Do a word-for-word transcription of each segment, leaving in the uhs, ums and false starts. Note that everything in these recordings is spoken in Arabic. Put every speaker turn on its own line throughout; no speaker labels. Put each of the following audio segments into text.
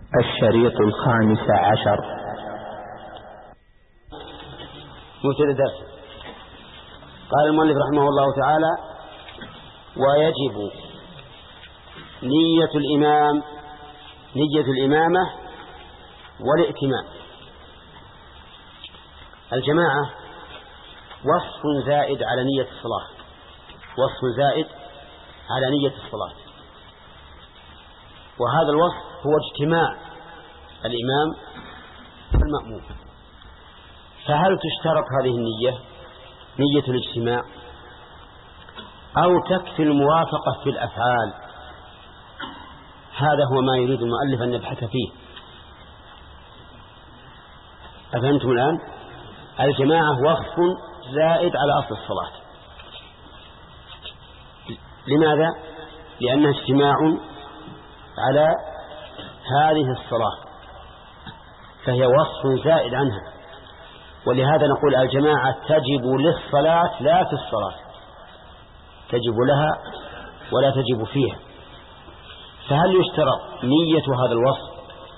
الشريط الخامس عشر.
مبتدأ الدرس. قال المؤلف رحمه الله تعالى: ويجب نية الإمام نية الإمامة والائتمام. الجماعة وصف زائد على نية الصلاة، وصف زائد على نية الصلاة، وهذا الوصف هو اجتماع الإمام والمأموم. فهل تشترط هذه النية نية الاجتماع أو تكفي الموافقة في الأفعال؟ هذا هو ما يريد المؤلف أن نبحث فيه. أفهمتم الآن؟ الجماعة وصف زائد على أصل الصلاة. لماذا؟ لأنه اجتماع على هذه الصلاة، فهي وصف زائد عنها، ولهذا نقول الجماعة تجب للصلاة لا في الصلاة، تجب لها ولا تجب فيها. فهل يشترط نية هذا الوصف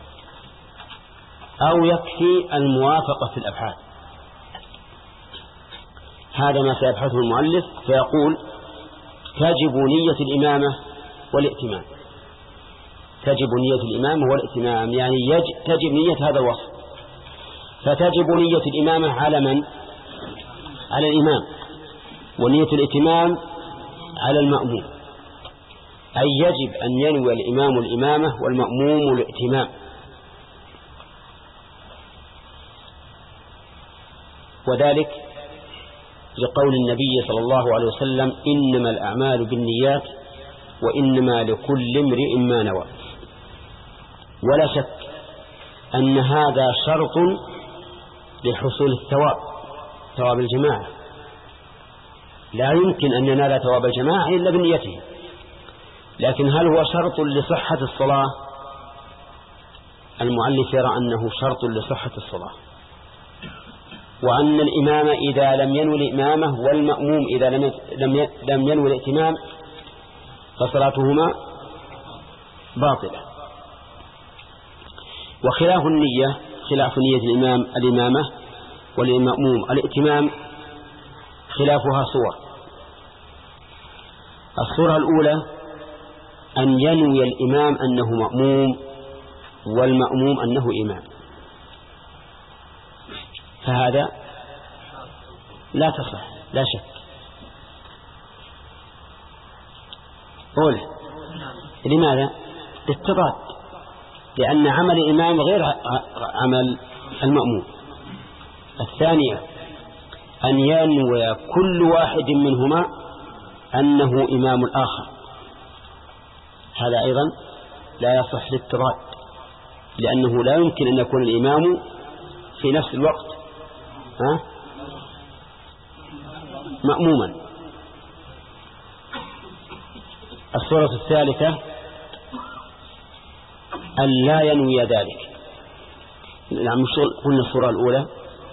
أو يكفي الموافقة في الأفعال؟ هذا ما سيبحثه المؤلف، فيقول: تجب نية الإمامة والائتمام. تجب نية الإمامة والائتمام يعني يجب تجب نية هذا الوصف. فتجب نية الإمامة على من؟ على الإمام، ونية الائتمام على المأموم، أي يجب أن ينوي الإمام الإمامة والمأموم الائتمام. وذلك لقول النبي صلى الله عليه وسلم: إنما الأعمال بالنيات وإنما لكل امرئ ما نوى. ولا شك أن هذا شرط لحصول الثواب، ثواب الجماعة. لا يمكن أن ينال ثواب الجماعة إلا بنيته. لكن هل هو شرط لصحة الصلاة؟ المؤلف يرى أنه شرط لصحة الصلاة، وأن الإمام إذا لم ينوي الإمامة والمأموم إذا لم ينوي الائتمام فصلاتهما باطلة. وخلاف النية، خلاف نية الإمام الإمامة والمأموم الائتمام، خلافها صور. الصورة الأولى أن ينوي الإمام أنه مأموم والمأموم أنه إمام، فهذا لا تصح لا شك. قول لماذا؟ اضطراد، لأن عمل الإمام غير عمل المأموم. الثانية أن ينوي كل واحد منهما أنه إمام الآخر، هذا أيضا لا يصح الاضطراد، لأنه لا يمكن أن يكون الإمام في نفس الوقت ها مأموما. الصورة الثالثة أن لا ينوي ذلك. نعم، قلنا الصورة الأولى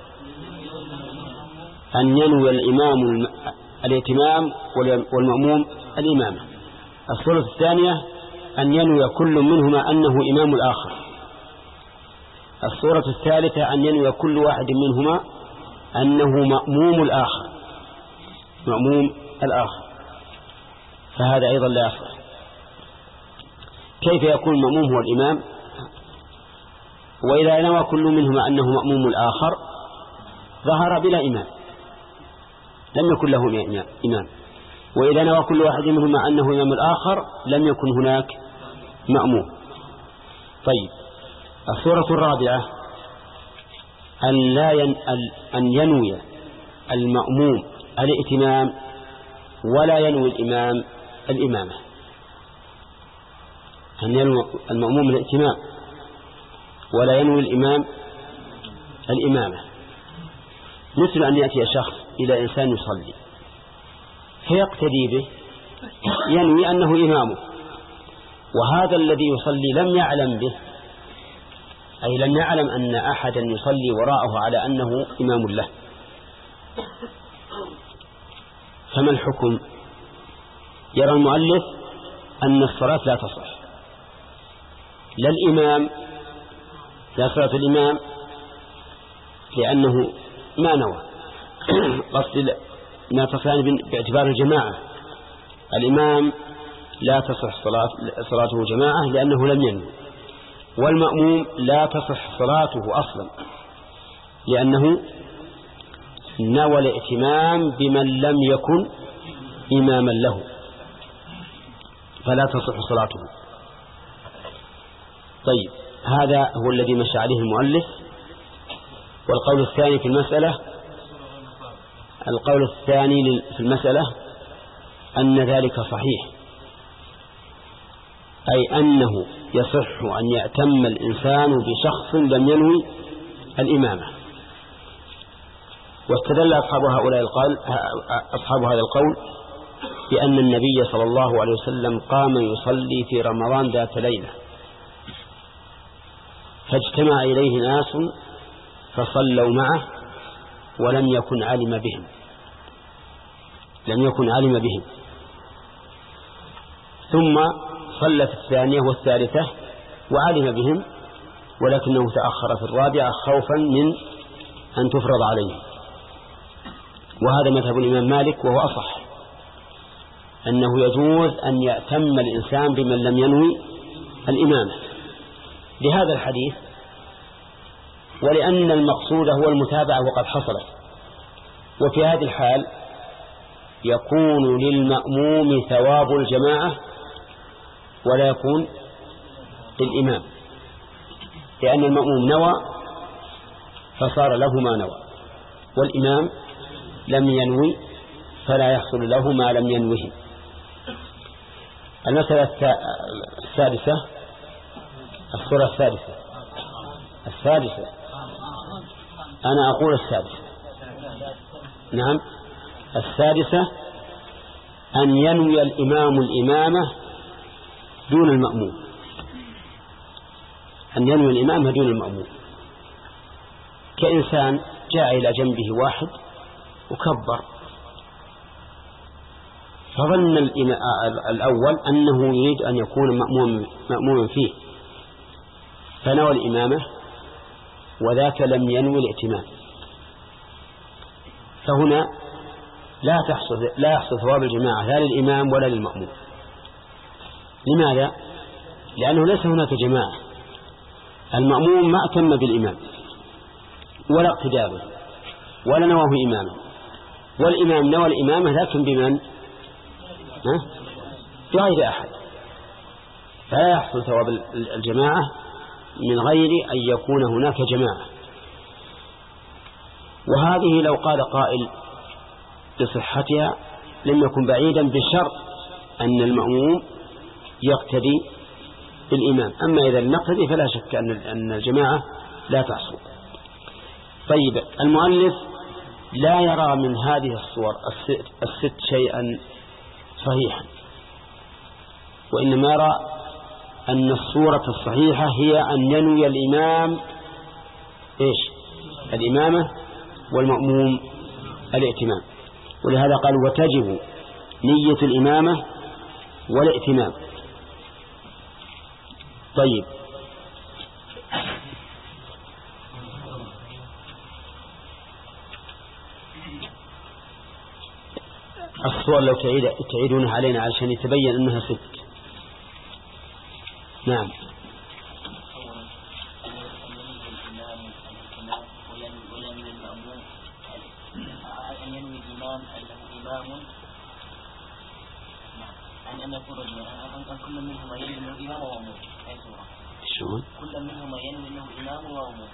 أن ينوي الإمام الائتمام والمأموم الإمامة. الصورة الثانية أن ينوي كل منهما أنه إمام الآخر. الصورة الثالثة أن ينوي كل واحد منهما أنه مأموم الآخر، مأموم الآخر، فهذا أيضا لا يصح. كيف يكون المأموم هو الإمام؟ وإذا نوى كل منهما أنه مأموم الآخر ظهر بلا إمام، لم يكن له إمام. وإذا نوى كل واحد منهما أنه إمام الآخر لم يكن هناك مأموم. طيب، الصورة الرابعة أن لا ين... أن ينوي المأموم الائتمام ولا ينوي الإمام الإمامة. أن ينوي المأموم الائتمام ولا ينوي الإمام الإمامة، مثل أن يأتي شخص إلى إنسان يصلي فيقتدي به، ينوي أنه إمامه، وهذا الذي يصلي لم يعلم به، أي لم يعلم أن أحدا يصلي وراءه على أنه إمام له. فما الحكم؟ يرى المؤلف أن الصلاة لا تصح، لا الإمام لا صلاة الإمام لأنه ما نوى. قصد ما تصلان باعتبار الجماعة. الإمام لا تصح صلاة صلاته جماعة لأنه لم ينوي، والمأموم لا تصح صلاته أصلا لأنه نوى الائتمام بمن لم يكن إماما له، فلا تصح صلاته. طيب، هذا هو الذي مشى عليه المؤلف. والقول الثاني في المسألة القول الثاني في المسألة أن ذلك صحيح، أي أنه يصح أن يأتم الإنسان بشخص لم ينوي الإمامة. واستدل أصحاب هؤلاء القول أصحاب هذا القول بأن النبي صلى الله عليه وسلم قام يصلي في رمضان ذات ليلة، فاجتمع إليه ناس فصلوا معه ولم يكن علم بهم لم يكن علم بهم ثم صلى في الثانية والثالثة وعلم بهم، ولكنه تأخر في الرابعة خوفا من أن تفرض عليه. وهذا مذهب الإمام مالك، وهو أصح، أنه يجوز أن يأتم الإنسان بمن لم ينوي الإمامة لهذا الحديث، ولأن المقصود هو المتابعة وقد حصلت. وفي هذه الحال يكون للمأموم ثواب الجماعة ولا يكون للإمام، لأن المأموم نوى فصار له ما نوى، والإمام لم ينوي فلا يحصل له ما لم ينوه. المسألة السادسة الصورة السادسة السادسة أنا أقول السادسة نعم السادسة أن ينوي الإمام الإمامة دون المأموم أن ينوي الإمامة دون المأموم. كإنسان جاء إلى جنبه واحد وكبر، فظن الأول أنه يريد أن يكون مأموما فيه فنوى الإمامة، وذاك لم ينوي الائتمام، فهنا لا تحصل لا يحصل ثواب الجماعة لا للإمام ولا للمأموم. لماذا؟ لأنه ليس هناك جماعة، المأموم ما أتم بالإمام ولا اقتداء به ولا نواه إماما، والإمام نوى الإمامة لكن بمن؟ بغير أحد، فلا يحصل ثواب الجماعة من غير أن يكون هناك جماعة. وهذه لو قال قائل بصحتها لم يكن بعيدا بشرط أن المأموم يقتدي بالإمام، أما إذا لم يقتدي فلا شك أن الجماعة لا تحصل. طيب، المؤلف لا يرى من هذه الصور الست شيئا صحيحا، وإنما يرى أن الصورة الصحيحة هي أن ينوي الإمام إيش؟ الإمامة والمأموم الائتمام. ولهذا قال وتجب نية الإمامة والائتمام. طيب، الصور لو تعيد تعيدونها علينا علشان يتبين أنها ست. نعم.
أن يكون أن كل منهما ينوي أنه إمام ومأموم.
شلون؟
كل منهما ينوي أنه إمام ومأموم.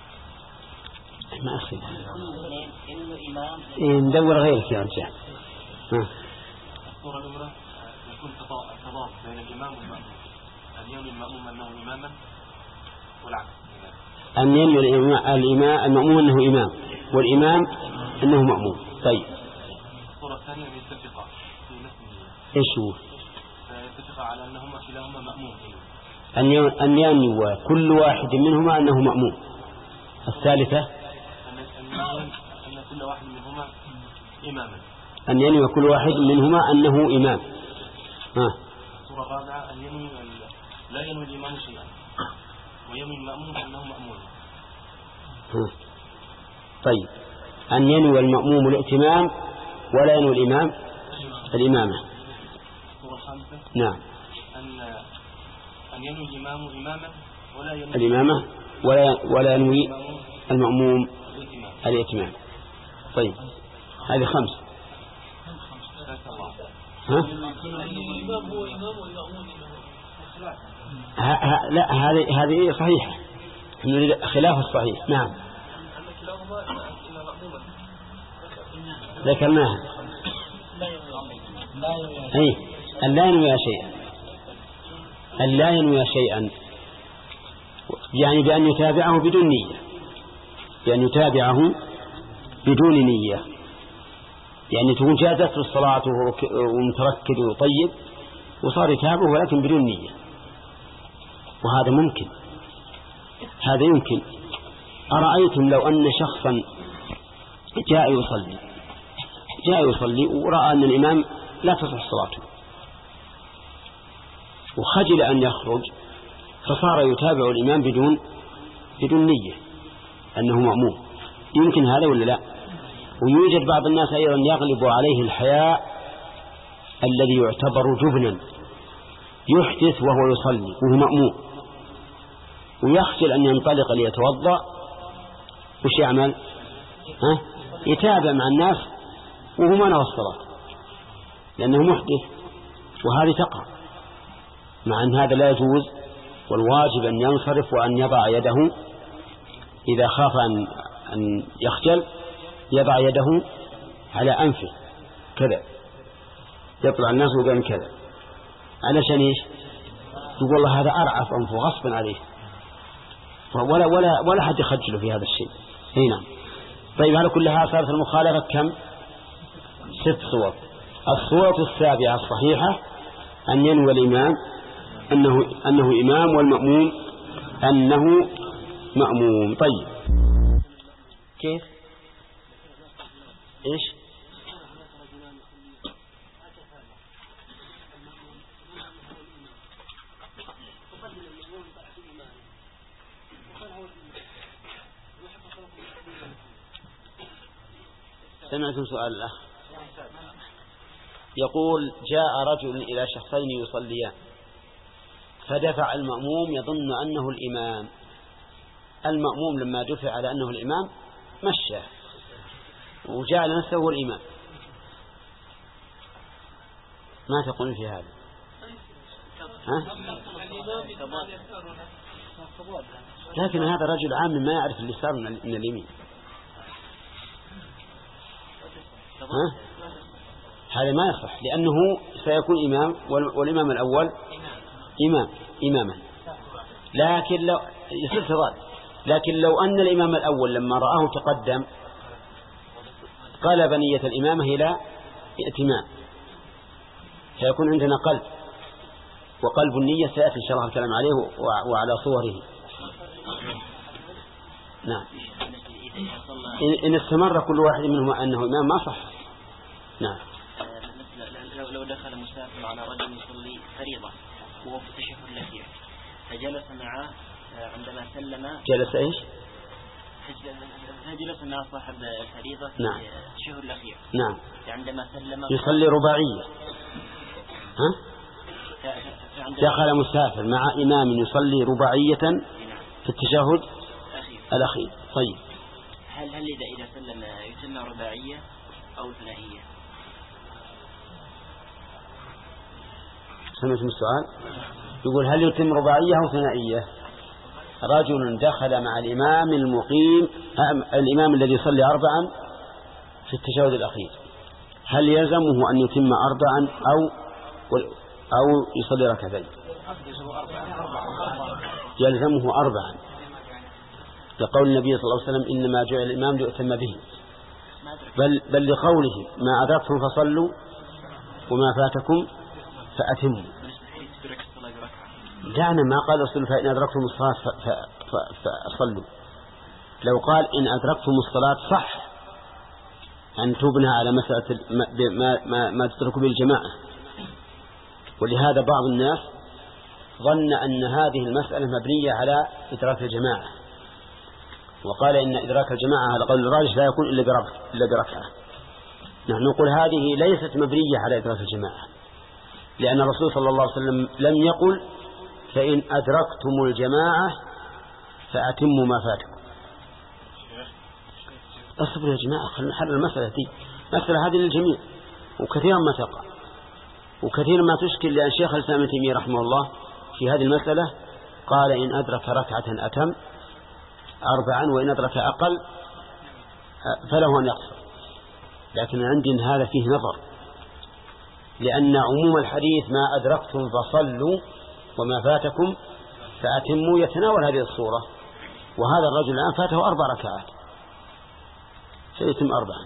ما أصير.
ينوي إمام.
إيه ندور غيرك يا رجال. ها.
الصورة الأولى يكون تضاد بين الإمام والمأموم، أن ينوي المأموم أنه إماما والعكس.
أن ينوي الإمام المأموم أنه إمام والإمام أنه مأموم. طيب.
الصورة الثانية يتفقا في نفس
إيش هو؟
يتفقا على أنهما كلاهما مأموم.
أن أن ينوي كل واحد منهما أنه مأموم. الثالثة
أن أن كل واحد منهما إماما.
أن ينوي كل واحد منهما أنه إمام. ها.
الصورة الرابعة أن ينوي لا ينوي الإمام شيئا وينوي المأموم أنه مأمون.
طيب، أن ينوي المأموم الائتمام ولا ينوي الإمام الإمامة. نعم.
أن أن ينوي الإمام إماما ولا ينوي
الإمامة ولا ولا ينوي المأموم الائتمام. طيب، هذه خمس. ها؟ ها لا، هذه هذه صحيحة، خلاف الصحيح. نعم، ذكرناها. أي أن لا ينوي شيئا، أن لا ينوي شيئا يعني بأن يتابعه بدون نية، بأن يتابعه بدون نية، يعني تكون جازت الصلاة ومتركد وطيب وصار يتابعه ولكن بدون نية، وهذا ممكن، هذا يمكن. أرأيتم لو أن شخصا جاء يصلي جاء يصلي ورأى أن الإمام لا تصح صلاته وخجل أن يخرج، فصار يتابع الإمام بدون بدون نية أنه مأموم، يمكن هذا ولا لا؟ ويوجد بعض الناس أيضا يغلب عليه الحياء الذي يعتبر جبنا، يحدث وهو يصلي وهو مأموم، ويخجل أن ينطلق ليتوضأ، وش يعمل؟ ها؟ يتابع مع الناس وهو ما نوى الصلاة لأنه محدث، وهذه تقع، مع أن هذا لا يجوز، والواجب أن ينصرف وأن يضع يده إذا خاف أن, أن يخجل، يضع يده على أنفه كذا، يطلع الناس ويقول كذا، علشان إيش؟ يقول والله هذا أرعف أنفه غصبا عليه، ولا ولا ولا حد يخجله في هذا الشيء. هنا طيب، على كلها صارت المخالفة كم؟ ست صور. الصورة السابعة الصحيحة أن ينوي الإمام أنه أنه إمام والمأموم أنه مأموم. طيب، كيف؟ إيش؟ سمعتم سؤال الأخ يقول: جاء رجل إلى شخصين يصليان فدفع المأموم يظن أنه الإمام، المأموم لما دفع على أنه الإمام مشى وجعل نفسه هو الإمام، ما تقول في هذا؟ ها؟ لكن هذا رجل عام ما يعرف اليسار من اليمين، ها؟ هذا ما يصح، لأنه سيكون إمام والإمام الأول إمام إماما، لكن لو يصير تضاد، لكن لو أن الإمام الأول لما رآه تقدم قلب نية الإمامة إلى ائتمام، فيكون عندنا قلب، وقلب النية سيأتي إن شاء الله الكلام عليه وعلى صوره. نعم، إن استمر كل واحد منهم أنه إمام ما صح. نعم.
لو دخل مسافر على رجل يصلي فريضة وهو في التشهد الأخير فجلس معه عندما سلم،
جلس إيش؟
فجلس مع صاحب الفريضة في
نعم.
التشهد الأخير.
نعم.
عندما سلم
يصلي رباعية، ها؟ دخل مسافر مع إمام يصلي رباعية في التشهد الأخير. طيب،
هل هل إذا إذا سلم يسمى رباعية أو ثنائية؟
سمعتم السؤال؟ يقول هل يتم رباعية أو ثنائية؟ رجل دخل مع الإمام المقيم، الإمام الذي يصلي أربعا في التشهد الأخير، هل يلزمه أن يتم أربعا أو أو يصلي ركعتين؟ يلزمه أربعا، لقول النبي صلى الله عليه وسلم: إنما جعل الإمام ليؤتم به، بل, بل لقوله: ما أدركتم فصلوا وما فاتكم فأتموا. دعنا ما قال رسول فإن أدركتم الصلاة فصلوا، لو قال إن أدركتم الصلاة صح أن تبنى على مسألة ما, ما, ما تتركوا بالجماعة. ولهذا بعض الناس ظن أن هذه المسألة مبنية على إدراك الجماعة، وقال إن إدراك الجماعة على قول الراجح لا يكون إلا بركعة. نحن نقول هذه ليست مبنية على إدراك الجماعة، لأن الرسول صلى الله عليه وسلم لم يقل فإن أدركتم الجماعة فأتموا ما فاتكم. أصبروا يا جماعة، خلنا نحل المسألة دي، مسألة هذه للجميع وكثيرا ما تقع وكثيرا ما تشكل، لأن شيخ الإسلام ابن تيمية رحمه الله في هذه المسألة قال إن أدرك ركعة أتم أربعا وإن أدرك أقل فله أن يقصر. لكن عندي هذا فيه نظر، لأن عموم الحديث ما أدركتم فصلوا وما فاتكم فأتموا يتناول هذه الصورة، وهذا الرجل الآن فاته أربع ركعات سيتم أربعا،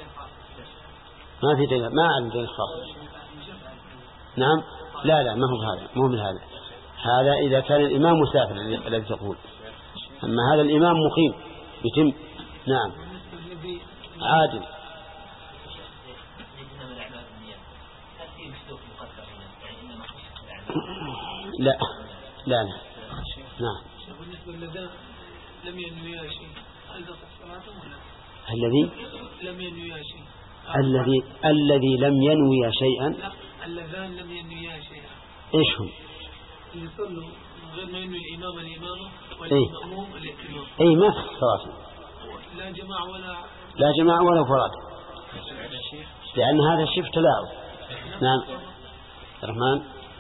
ما في دليل، ما عندنا دليل خاص. نعم لا لا ما هو هذا، ما هو من هذا، هذا إذا كان الإمام مسافر الذي تقول، أما هذا الإمام مقيم يتم. نعم عادل. لا لا لا نعم.
بالنسبة للذين لم ينوي شيء هل تصح صلاتهم ولا؟
الذي
لم ينوي شيء.
الذي الذي لم ينوي شيئا.
لا اللذان لم ينوي شيئا.
ايش هم؟
اللي صلوا من غير ما ينوي الإمام الإمامة والمأموم الائتمام.
أي ما في الصلاة.
لا جماعة ولا.
لا جماعة ولا فراد. لأن هذا شيء تلاعب. نعم. الرحمن.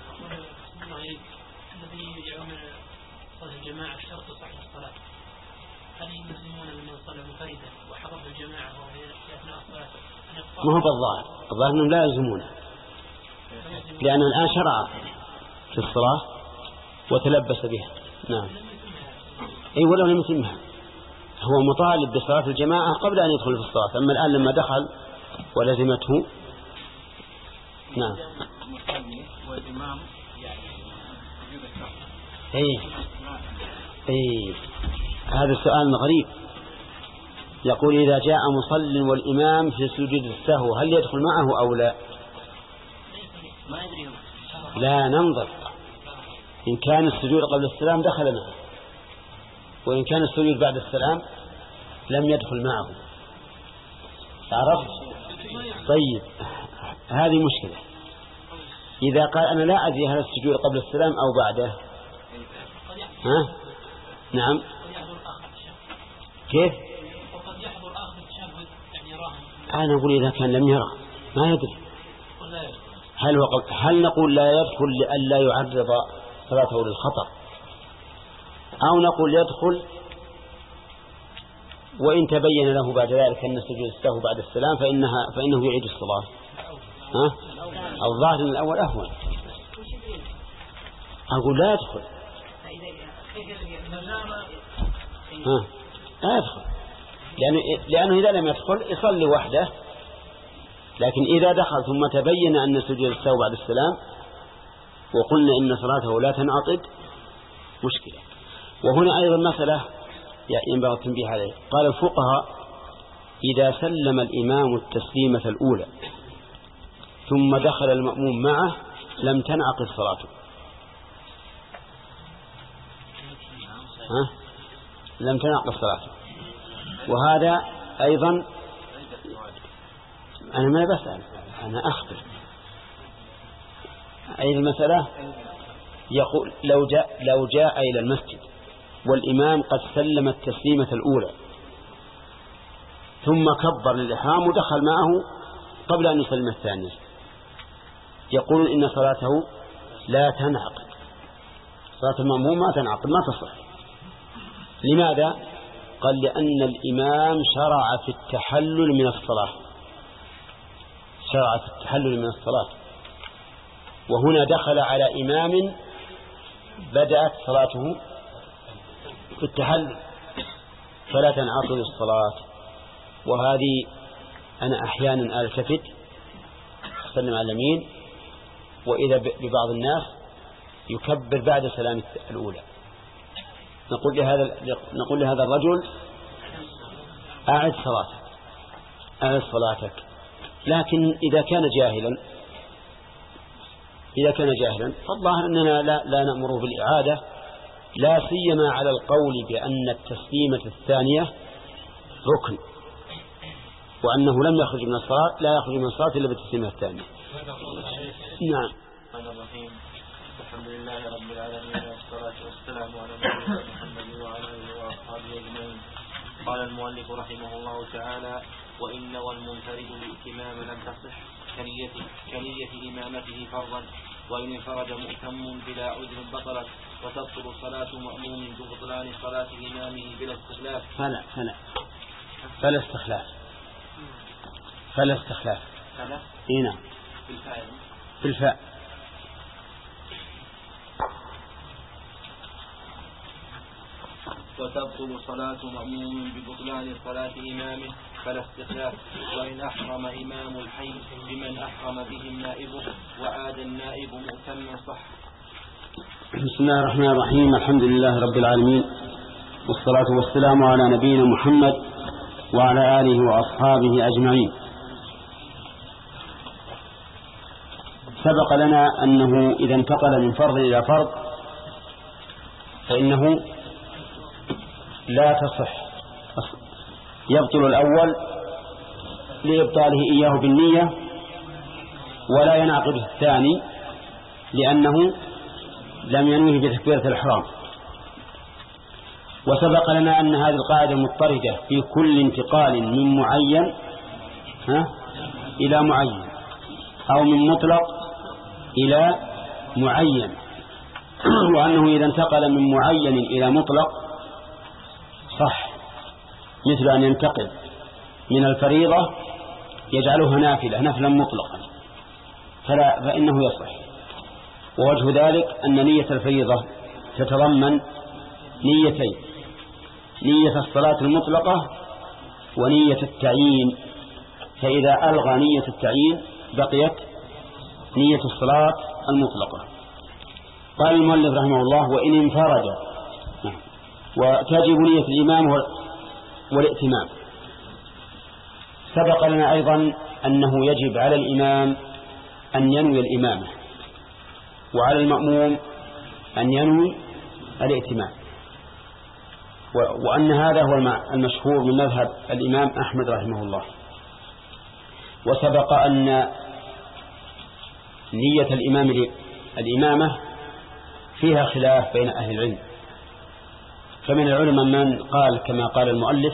الذي يجعلون صلاة الجماعة شرط صحيح الصلاة، هل يلزمون من صلى منفردا وحضر الجماعة وهي في أثناء الصلاة؟
ما هو بالظاهر، الظاهر أنهم لا يلزمونه، لأن الآن شرع في الصلاة وتلبس بها. نعم. أي ولو لم يتمها، هو مطالب بصلاة الجماعة قبل أن يدخل في الصلاة، أما الآن لما دخل ولزمته. نعم. ايه ايه هذا السؤال غريب. يقول إذا جاء مصل والإمام في سجود السهو هل يدخل معه أو لا؟ لا ننظر، إن كان السجود قبل السلام دخل معه، وإن كان السجود بعد السلام لم يدخل معه. عرفت؟ طيب هذه مشكلة. إذا قال أنا لا أدري هل السجود قبل السلام أو بعده. ها؟ نعم. كيف؟
وقد يحضر آخر التشهد يعني يراهم.
أنا أقول إذا كان لم يرى ما يدري. هل وقت هل نقول لا يدخل لئلا يعرض صلاته للخطر، أو نقول يدخل وإن تبين له بعد ذلك أن السجود السهو بعد السلام فإنها فإنه يعيد الصلاة؟ ها؟ الظاهر الأول أهون. أقول لا يدخل. ها لا يدخل، لأنه, لأنه إذا لم يدخل يصلي وحده، لكن إذا دخل ثم تبين أن سجود السهو بعد السلام وقلنا إن صلاته لا تنعقد مشكلة. وهنا أيضا مسألة ينبغي التنبيه عليه. قال الفقهاء إذا سلم الإمام التسليمة الأولى ثم دخل المأموم معه لم تنعقد صلاته. ها؟ لم تنعقد صلاته. وهذا أيضا أنا ما بسأل، أنا أخبر. أي المسألة يقول لو جاء لو جاء إلى المسجد والإمام قد سلم التسليمة الأولى ثم كبر للإحرام ودخل معه قبل أن يسلم الثانية، يقول إن صلاته لا تنعقد، صلاة المأموم ما تنعقد ما تصح. لماذا؟ قال لأن الإمام شرع في التحلل من الصلاة، شرع في التحلل من الصلاة، وهنا دخل على إمام بدأت صلاته في التحلل فلا تنعقد الصلاة. وهذه أنا أحيانا ألتفت أسلم على اليمين وإذا ببعض الناس يكبر بعد سلام الأولى، نقول لهذا نقول لهذا الرجل أعد صلاتك أعد صلاتك. لكن إذا كان جاهلا إذا كان جاهلا فالظاهر أننا لا, لا نأمره بالإعادة، لا سيما على القول بأن التسليمة الثانية ركن، وأنه لم يخرج من الصلاة، لا يخرج من الصلاة إلا بالتسليمة الثانية. نعم.
الحمد لله رب العالمين والصلاة والسلام على نبينا محمد وعلى آله وأصحابه أجمعين. قال المؤلف رحمه الله تعالى: وإن والمنفرد الائتمام لم تصح كنية, كنية إمامته فرضا، وإن انفرد مؤتم بلا عذر بطلت، وتبطل صلاة مأموم ببطلان صلاة إمامه بلا استخلاف.
فلا فلا فلا استخلاف فلا استخلاف
فلا
إينا في الفاء.
وتبطل صلاة مأموم ببطلان صلاة إمامه فلا استخلاف، وإن أحرم إمام الحي بمن أحرم به النائب وعاد النائب مؤتما صح.
بسم الله الرحمن الرحيم. الحمد لله رب العالمين، والصلاة والسلام على نبينا محمد وعلى آله وأصحابه أجمعين. سبق لنا أنه إذا انتقل من فرض إلى فرض فإنه لا تصح، يبطل الأول لإبطاله إياه بالنية، ولا ينعقد الثاني لأنه لم ينوه بتكبيرة الإحرام. وسبق لنا أن هذه القاعدة مضطردة في كل انتقال من معين ها إلى معين، أو من مطلق إلى معين، وأنه إذا انتقل من معين إلى مطلق صح، مثل أن ينتقل من الفريضة يجعلها نافلة نفلا مطلقا فلا فإنه يصح. ووجه ذلك أن نية الفريضة تتضمن نيتين: نية الصلاة المطلقة ونية التعيين، فإذا ألغى نية التعيين بقيت نية الصلاة المطلقة. قال المؤلف رحمه الله: وإن انفرد، وتجب نية الإمام والائتمام. سبق لنا أيضا أنه يجب على الإمام أن ينوي الإمامة، وعلى المأموم أن ينوي الائتمام، وأن هذا هو المشهور من مذهب الإمام أحمد رحمه الله. وسبق أن نية الإمام الإمامة فيها خلاف بين أهل العلم، فمن العلماء من قال كما قال المؤلف: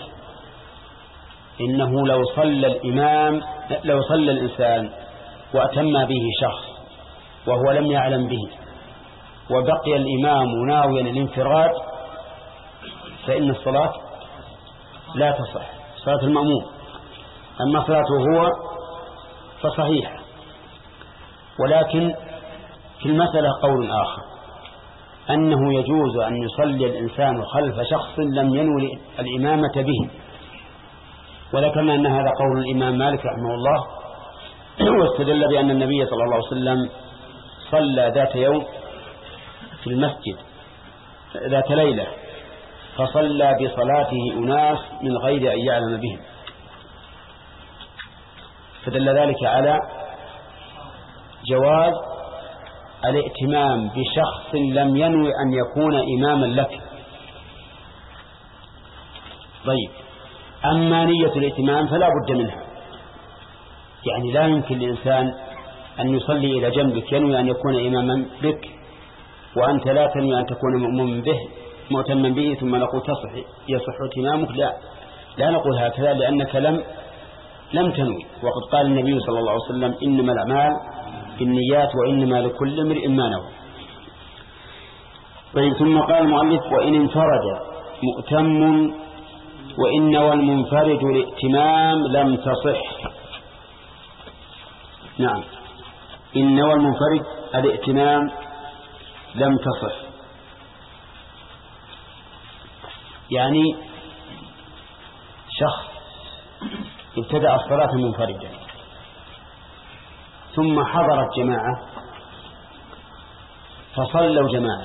إنه لو صلى الإمام لو صلى الإنسان وأتم به شخص وهو لم يعلم به وبقي الإمام ناويا الانفراد فإن الصلاة لا تصح، صلاة المأموم. أما صلاته هو فصحيحة. ولكن في المسألة قول آخر، أنه يجوز أن يصلي الإنسان خلف شخص لم ينوي الإمامة به، وذكرنا أن هذا قول الإمام مالك رحمه الله، واستدل بأن النبي صلى الله عليه وسلم صلى ذات يوم في المسجد ذات ليلة، فصلى بصلاته أناس من غير أن يعلم بهم، فدل ذلك على جواز الائتمام بشخص لم ينوي أن يكون إماما لك. طيب، أما نية الائتمام فلا بد منها، يعني لا يمكن للإنسان أن يصلي إلى جنبك ينوي أن يكون إماما بك وأنت لا تنوي أن تكون مؤمن به مؤتما به ثم نقول تصح يصح ائتمامك. لا لا نقول هكذا، لأنك لم لم تنوي. وقد قال النبي صلى الله عليه وسلم: إنما الأعمال بالنيات وإنما لكل امرئ ما نوى. طيب، ثم قال المؤلف: وإن انفرد مؤتم وإن والمنفرد الائتمام لم تصح. نعم، إن والمنفرد الائتمام لم تصح، يعني شخص ابتدأ الصلاة منفردا ثم حضرت جماعة فصلوا جماعة،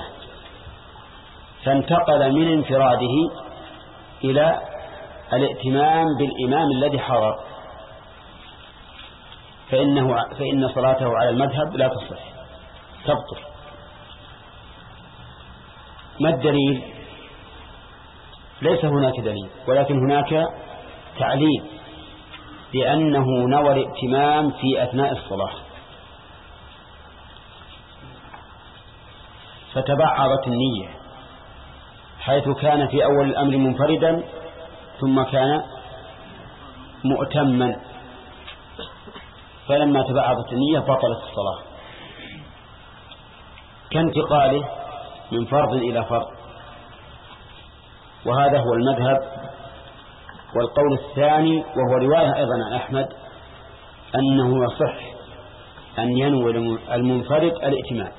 فانتقل من انفراده إلى الائتمام بالإمام الذي حضر، فإنه فإن صلاته على المذهب لا تصح، تبطل. ما الدليل؟ ليس هناك دليل، ولكن هناك تعليل، لأنه نوى الائتمام في أثناء الصلاة فتبعضت النية، حيث كان في أول الأمر منفردا ثم كان مؤتما، فلما تبعضت النية بطلت الصلاة كانتقاله من فرض إلى فرض. وهذا هو المذهب. والقول الثاني وهو رواية أيضا عن أحمد أنه يصح أن ينوي المنفرد الائتمام.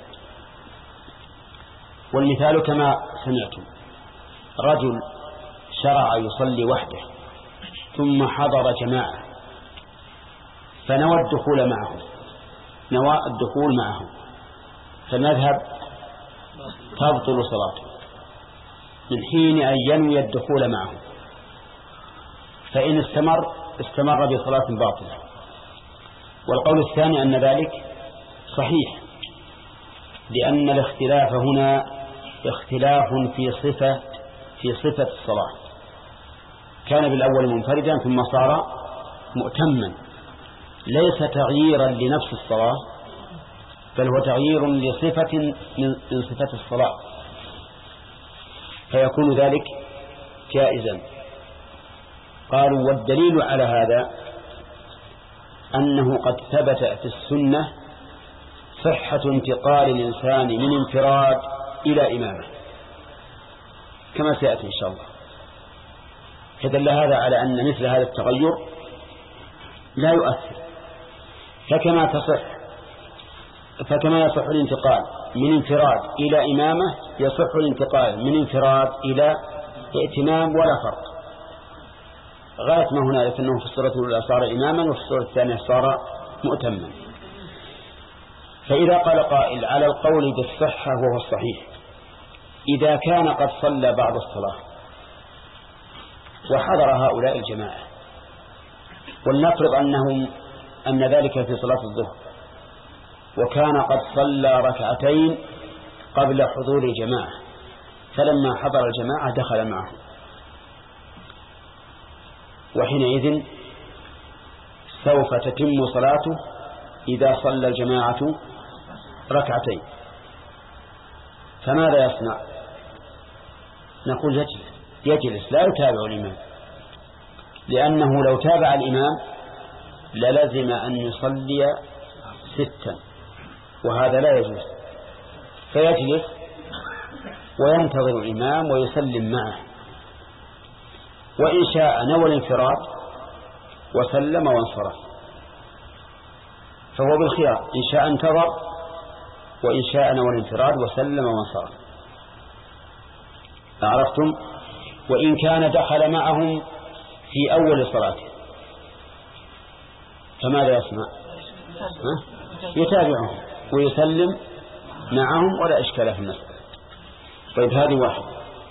والمثال كما سمعتم: رجل شرع يصلي وحده ثم حضر جماعة فنوى الدخول معهم نوى الدخول معهم فالمذهب تبطل صلاته من حين أن ينوي الدخول معهم، فإن استمر استمر بصلاة باطلة. والقول الثاني أن ذلك صحيح، لأن الاختلاف هنا اختلاف في صفة في صفة الصلاة. كان بالأول منفردا ثم صار مؤتما، ليس تغييرا لنفس الصلاة بل هو تغيير لصفة من صفات الصلاة، فيكون ذلك جائزا. قالوا: والدليل على هذا أنه قد ثبت في السنة صحة انتقال الإنسان من انفراد إلى إمامة كما سيأتي إن شاء الله. فدل هذا على أن مثل هذا التغير لا يؤثر، فكما تصح فكما يصح الانتقال من انفراد إلى إمامة يصح الانتقال من انفراد إلى ائتمام ولا فرق. غاية ما هنالك أنه في الصورة الأولى صار إماما وفي الصورة الثانية صار مؤتما. فإذا قال قائل على القول بالصحة وهو الصحيح، إذا كان قد صلى بعض الصلاة وحضر هؤلاء الجماعة، ولنفرض أنهم أن ذلك في صلاة الظهر، وكان قد صلى ركعتين قبل حضور الجماعة، فلما حضر الجماعة دخل معهم، وحينئذ سوف تتم صلاته إذا صلى الجماعة ركعتين. فماذا يصنع؟ نقول يجلس يجلس لا يتابع الإمام، لأنه لو تابع الإمام للزم أن يصلي ستا، وهذا لا يجوز، فيجلس وينتظر الإمام ويسلم معه، وإن شاء نوى الانفراد وسلم وانصرف، فهو بالخيار، إن شاء انتظر وإن شاء نوى الانفراد وسلم وانصرف. عرفتم؟ وإن كان دخل معهم في أول صلاته فماذا يصنع؟ يتابعهم ويسلم معهم ولا إشكال في المسألة. طيب، هذه واحد.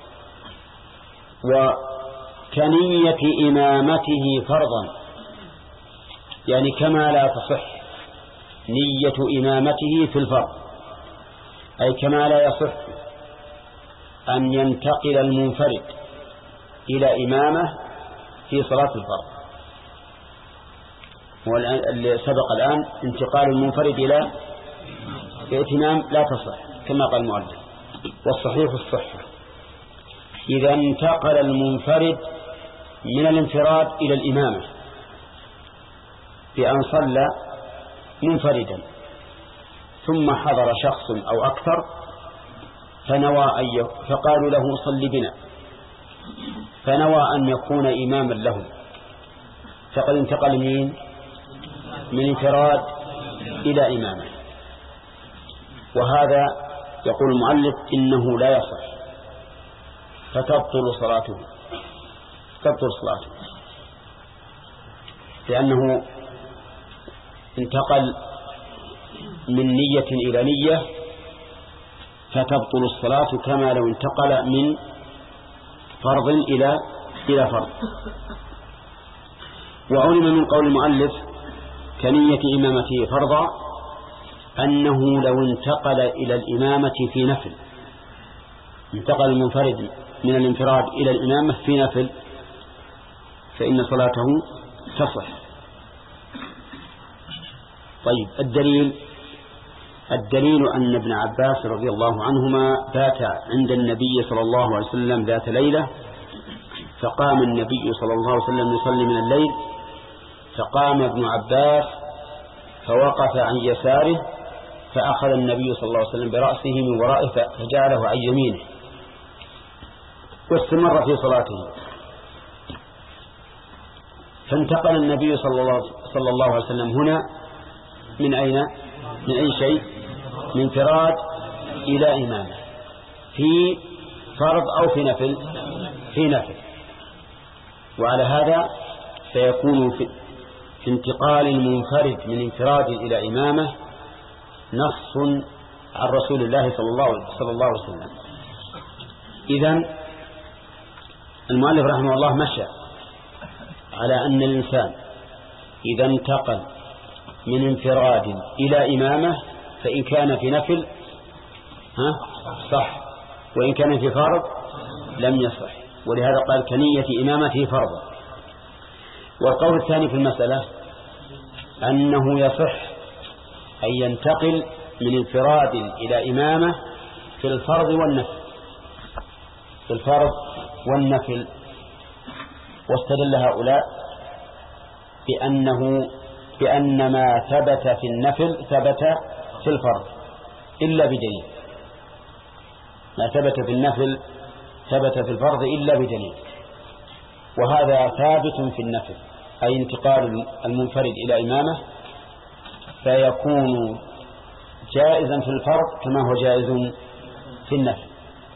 وكنية إمامته فرضا، يعني كما لا تصح نية إمامته في الفرض، أي كما لا يصح أن ينتقل المنفرد إلى إمامة في صلاة الفرض. واللي سبق الآن انتقال المنفرد إلى ائتمام لا تصح كما قال المؤلف. والصحيح الصحة إذا انتقل المنفرد من الانفراد إلى الإمامة بأن صلى منفردا ثم حضر شخص أو أكثر فنوى أن فقالوا له صل بنا، فنوى أن يكون إماما لهم، فقد انتقل من من انفراد إلى إمامة. وهذا يقول المؤلف إنه لا يصح، فتبطل صلاته تبطل صلاته لأنه انتقل من نية إلى نية، فتبطل الصلاة كما لو انتقل من فرض إلى إلى فرض. وعلم من قول المؤلف كنية إمامته فرضا أنه لو انتقل إلى الإمامة في نفل، انتقل المنفرد من الانفراد إلى الإمامة في نفل، فإن صلاته تصح. طيب الدليل الدليل أن ابن عباس رضي الله عنهما بات عند النبي صلى الله عليه وسلم ذات ليلة، فقام النبي صلى الله عليه وسلم يصلي من الليل، فقام ابن عباس فوقف عن يساره، فأخذ النبي صلى الله عليه وسلم برأسه من ورائه فجعله عن يمينه واستمر في صلاته. فانتقل النبي صلى الله عليه وسلم هنا من أين؟ من أي شيء؟ من انفراد إلى إمامة في فرض أو في نفل؟ في نفل. وعلى هذا سيكون في انتقال المنفرد من انفراد إلى إمامة نص عن رسول الله صلى الله عليه وسلم. إذن المؤلف رحمه الله مشى على أن الإنسان إذا انتقل من انفراد إلى إمامة فإن كان في نفل ها صح، وإن كان في فرض لم يصح، ولهذا قال كنية إمامته فرضا. والقول الثاني في المسألة أنه يصح أن ينتقل من انفراد إلى إمامة في الفرض والنفل، في الفرض والنفل. واستدل هؤلاء بأنه بأن ما ثبت في النفل ثبت في الفرض إلا بدليل، ما ثبت في النفل ثبت في الفرض إلا بدليل. وهذا ثابت في النفل، أي انتقال المنفرد إلى إمامة فيكون جائزا في الفرض كما هو جائز في النفل.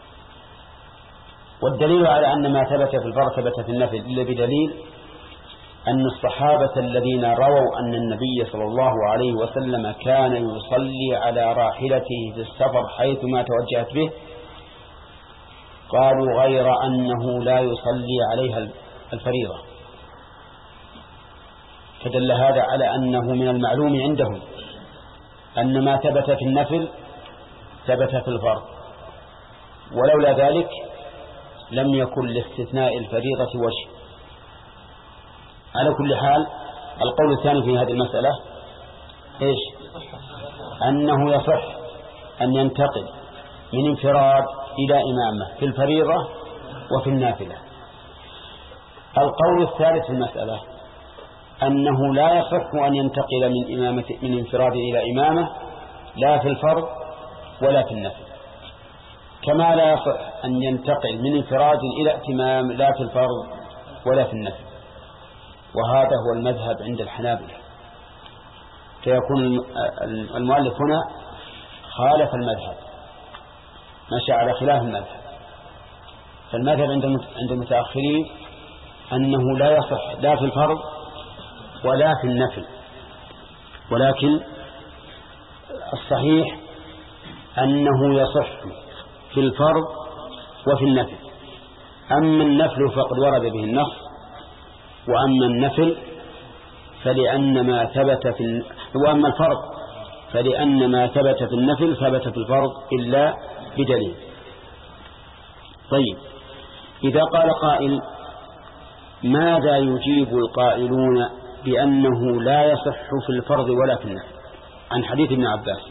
والدليل على أن ما ثبت في الفرض ثبت في النفل إلا بدليل أن الصحابة الذين رووا أن النبي صلى الله عليه وسلم كان يصلي على راحلته في السفر حيثما توجهت به قالوا غير أنه لا يصلي عليها الفريضة، فدل هذا على أنه من المعلوم عندهم أن ما ثبت في النفل ثبت في الفرض، ولولا ذلك لم يكن لاستثناء الفريضة وجه. على كل حال القول الثاني في هذه المسألة إيش؟ أنه يصح أن ينتقل من انفراد إلى إمامة في الفريضة وفي النافلة. القول الثالث في المسألة أنه لا يصح أن ينتقل من إمامة من انفراد إلى إمامة لا في الفرض ولا في النفل، كما لا يصح أن ينتقل من انفراد إلى ائتمام لا في الفرض ولا في النفل. وهذا هو المذهب عند الحنابلة، فيكون المؤلف هنا خالف المذهب، مشى على خلاف المذهب. فالمذهب عند المتأخرين أنه لا يصح لا في الفرض ولا في النفل، ولكن الصحيح أنه يصح في الفرض وفي النفل. أما النفل فقد ورد به النص، وأما النفل فلأن ما ثبت في وأما الفرض فلأن ما ثبت في النفل ثبت في الفرض إلا بدليل. طيب، إذا قال قائل ماذا يجيب القائلون بأنه لا يصح في الفرض ولا في النفل عن حديث ابن عباس؟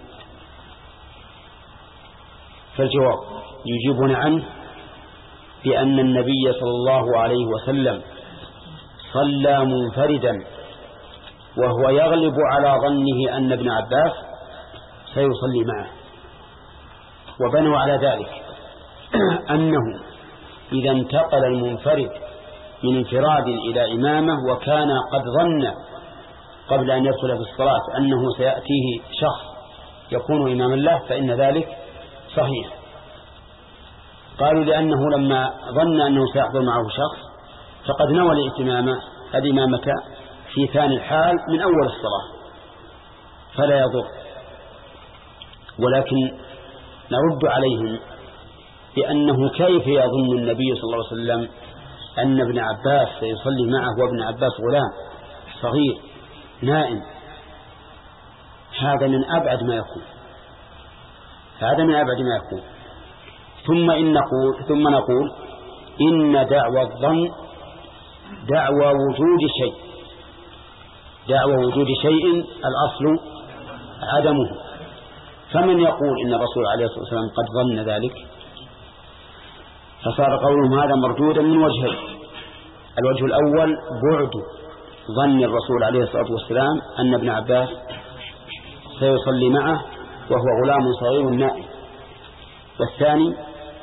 فالجواب يجيبون عنه بأن النبي صلى الله عليه وسلم صلى منفردا وهو يغلب على ظنه أن ابن عباس سيصلي معه، وبنوا على ذلك أنه إذا انتقل المنفرد من انفراد إلى إمامة وكان قد ظن قبل أن يدخل في الصلاة أنه سيأتيه شخص يكون إماما له فإن ذلك صحيح. قالوا لأنه لما ظن أنه سيحضر معه شخص فقد نوى الائتمام الإمامة في ثاني الحال من أول الصلاة فلا يضر. ولكن نرد عليهم بأنه كيف يظن النبي صلى الله عليه وسلم أن ابن عباس سيصلي معه وابن عباس غلام صغير نائم، هذا من أبعد ما يكون هذا من أبعد ما يكون ثم إن نقول ثم نقول إن دعوى الظن دعوى وجود شيء دعوى وجود شيء الأصل عدمه. فمن يقول إن الرسول عليه الصلاة والسلام قد ظن ذلك فصار قولهم هذا مردودا من وجهين. الوجه الأول بعد ظن الرسول عليه الصلاة والسلام أن ابن عباس سيصلي معه وهو غلام صغير نائم. والثاني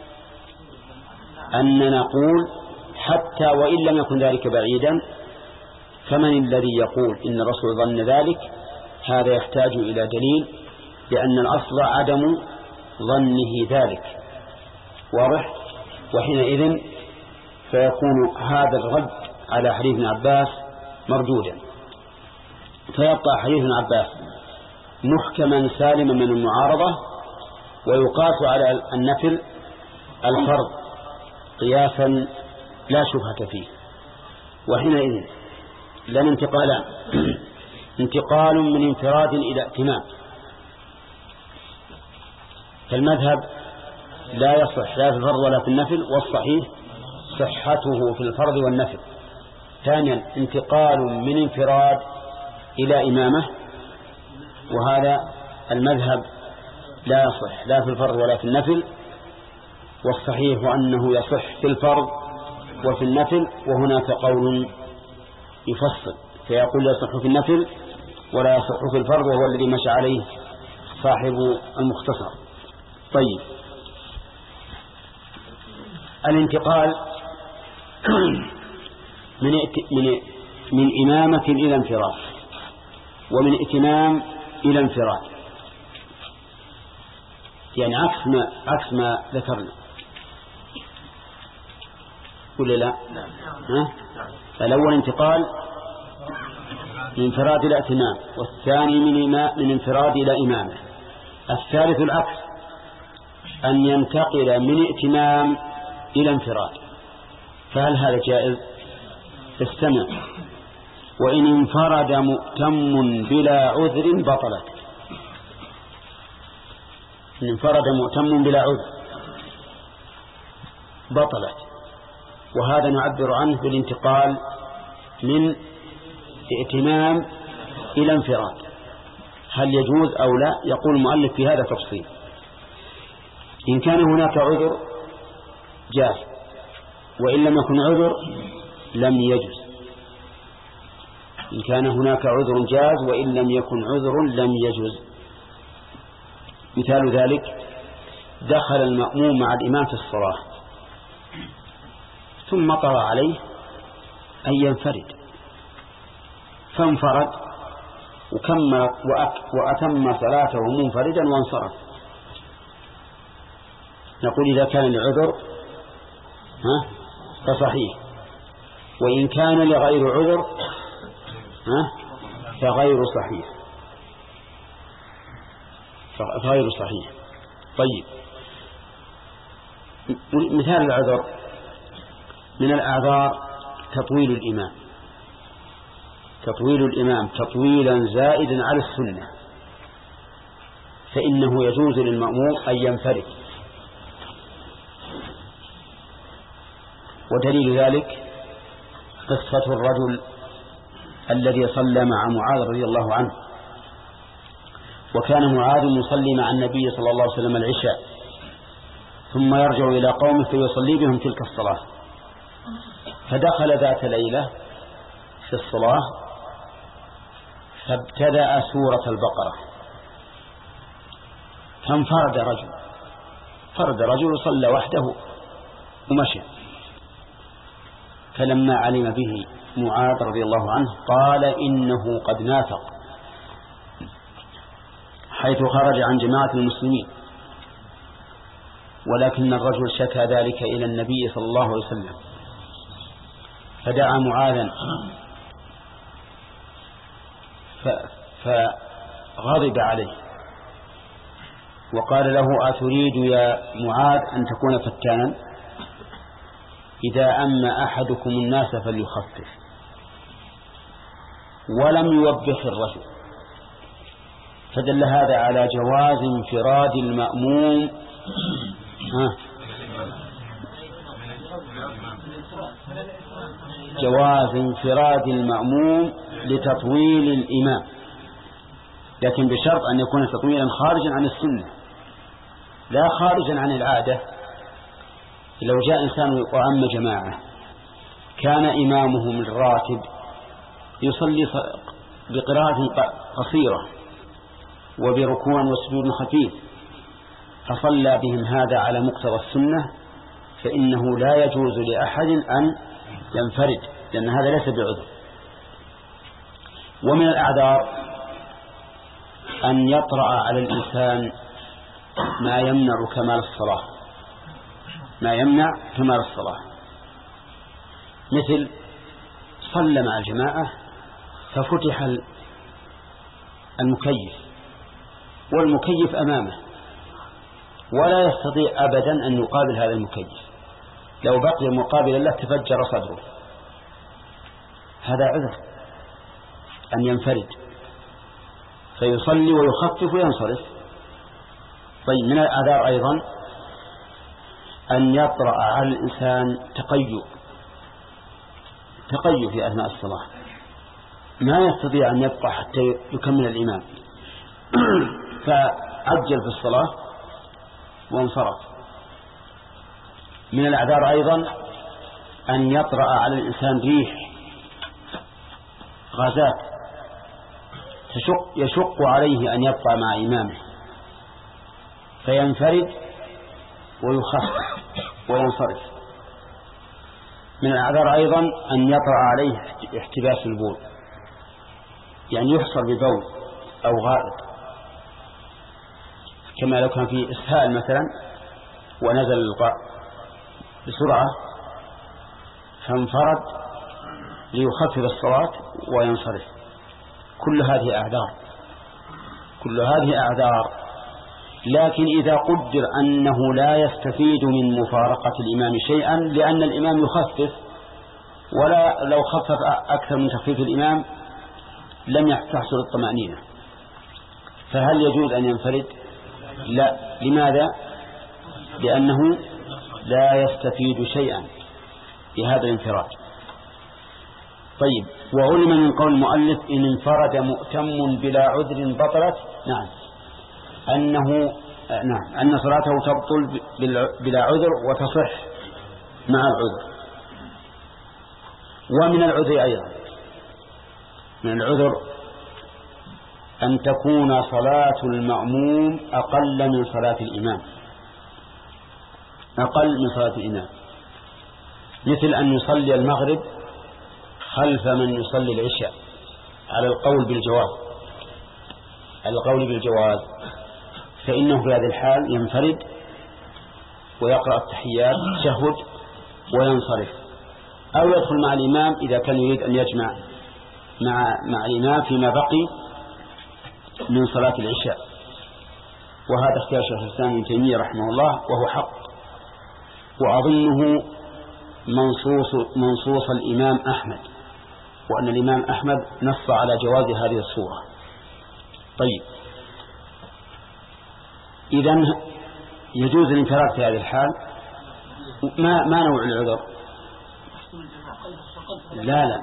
أن نقول حتى وإن لم يكن ذلك بعيدا فمن الذي يقول إن الرسول ظن ذلك هذا يحتاج إلى دليل لأن الأصل عدم ظنه ذلك واضح. وحينئذ فيكون هذا الرد على حديث ابن عباس مردودا فيبقى حديث ابن عباس محكما سالما من المعارضة ويقاس على النفل الفرض قياسا لا شبهة فيه. وحينئذ لن انتقال انتقال من انفراد إلى ائتمام. فالمذهب لا يصح لا في الفرض ولا في النفل والصحيح صحته في الفرض والنفل. ثانيا انتقال من انفراد إلى إمامة وهذا المذهب لا يصح لا في الفرض ولا في النفل والصحيح أنه يصح في الفرض وفي النفل وهناك قول يفصل فيقول يصح في النفل ولا يصح في الفرض وهو الذي مشى عليه صاحب المختصر. طيب الانتقال من من من إمامة إلى انفراد ومن ائتمام إلى انفراد يعني عكس ما عكس ما ذكرنا ولا لا؟ ها؟ الأول انتقال من انفراد إلى ائتمام والثاني من من انفراد إلى إمامة. الثالث العكس أن ينتقل من ائتمام إلى انفراد. فهل هذا جائز؟ استمع. وإن انفرد مؤتم بلا عذر بطلت. إن انفرد مؤتم بلا عذر بطلت. وهذا نعبر عنه بالانتقال من ائتمام إلى انفراد. هل يجوز أو لا؟ يقول المؤلف في هذا تفصيل. إن كان هناك عذر جاز وإن لم يكن عذر لم يجوز. إن كان هناك عذر جاز وإن لم يكن عذر لم يجوز. مثال ذلك دخل المأموم مع الإمام في الصلاة ثم طرأ عليه أن ينفرد فانفرد وكمل وأتم صلاته منفردا وانصرف. نقول إذا كان لعذر ها فصحيح وإن كان لغير عذر ها فغير صحيح فغير صحيح. طيب مثال العذر من الأعذار تطويل الإمام تطويل الإمام تطويلا زائدا على السنة فإنه يجوز للمأموم أن ينفرد. ودليل ذلك قصة الرجل الذي صلى مع معاذ رضي الله عنه وكان معاذ يصلي مع النبي صلى الله عليه وسلم العشاء ثم يرجع إلى قومه فيصلي بهم تلك الصلاة فدخل ذات ليلة في الصلاة فابتدأ سورة البقرة فانفرد رجل فرد رجل صلى وحده ومشى فلما علم به معاذ رضي الله عنه قال إنه قد نافق حيث خرج عن جماعة المسلمين ولكن الرجل شكى ذلك إلى النبي صلى الله عليه وسلم فدعا معاذا فغضب عليه وقال له أتريد يا معاذ أن تكون فتانا إذا أما أحدكم الناس فليخفف ولم يوبخ الرجل فدل هذا على جواز انفراد المأموم ها جواز انفراد المأموم لتطويل الإمام، لكن بشرط أن يكون تطويلا خارجا عن السنة لا خارجا عن العادة. لو جاء إنسان وأم جماعة كان إمامهم الراتب يصلي بقراءة قصيرة وبركوع وسجود خفيف فصلى بهم هذا على مقتضى السنة، فإنه لا يجوز لأحد أن ينفرد، لأن هذا ليس بعذر. ومن الأعذار أن يطرأ على الإنسان ما يمنع كمال الصلاة ما يمنع كمال الصلاة مثل صلى مع الجماعة ففتح المكيف والمكيف أمامه ولا يستطيع أبدا أن يقابل هذا المكيف، لو بقي مقابلا له تفجر صدره، هذا عذر أن ينفرد فيصلي ويخفف وينصرف. طيب من الأعذار أيضا أن يطرأ على الإنسان تقيؤ تقيؤ في أثناء الصلاة، ما يستطيع أن يبقى حتى يكمل الإمام فعجل في الصلاة وانصرف. من الأعذار أيضا أن يطرأ على الإنسان ريح غازات تشق يشق عليه أن يبقى مع إمامه فينفرد ويخف وينصرف. من الأعذار أيضا أن يطرأ عليه احتباس البول، يعني يحصر ببول أو غائط، كما لو كان في إسهال مثلا ونزل القاء بسرعة فانفرد ليخفف الصلاة وينصرف. كل هذه أعذار كل هذه أعذار لكن إذا قدر أنه لا يستفيد من مفارقة الإمام شيئا لأن الإمام يخفف، ولا لو خفف أكثر من تخفيف الإمام لم تحصل الطمأنينة، فهل يجوز أن ينفرد؟ لا. لماذا؟ لأنه لا يستفيد شيئا بهذا الانفراد. طيب، وعلم من قول المؤلف إن انفرد مؤتم بلا عذر بطلت، نعم أنه نعم أن صلاته تبطل بلا عذر وتصح مع العذر. ومن العذر أيضا من العذر أن تكون صلاة المأموم أقل من صلاة الإمام أقل من صلاة الإمام مثل أن يصلي المغرب خلف من يصلي العشاء على القول بالجواز على القول بالجواز فإنه في هذه الحال ينفرد ويقرأ التحيات تشهد وينصرف، أو يدخل مع الإمام إذا كان يريد أن يجمع مع مع الإمام فيما بقي من صلاة العشاء. وهذا اختيار شيخ الإسلام ابن تيمية رحمه الله وهو حق، وأظنه منصوص منصوص الإمام أحمد، وأن الإمام أحمد نص على جواز هذه الصورة. طيب، إذن يجوز الانفراد في هذه الحال. ما ما نوع العذر؟ لا لا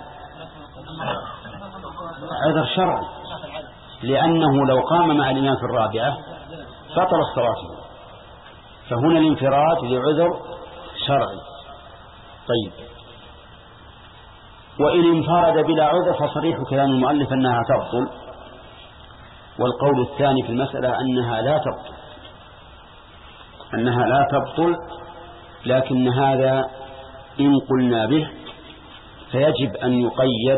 عذر شرعي، لأنه لو قام مع الإمام في الرابعة بطل الصلاة، فهنا الانفراد لعذر شرعي. طيب، وإن انفرد بلا عذر فصريح كلام المؤلف أنها تبطل، والقول الثاني في المسألة أنها لا تبطل أنها لا تبطل لكن هذا إن قلنا به فيجب أن يقيد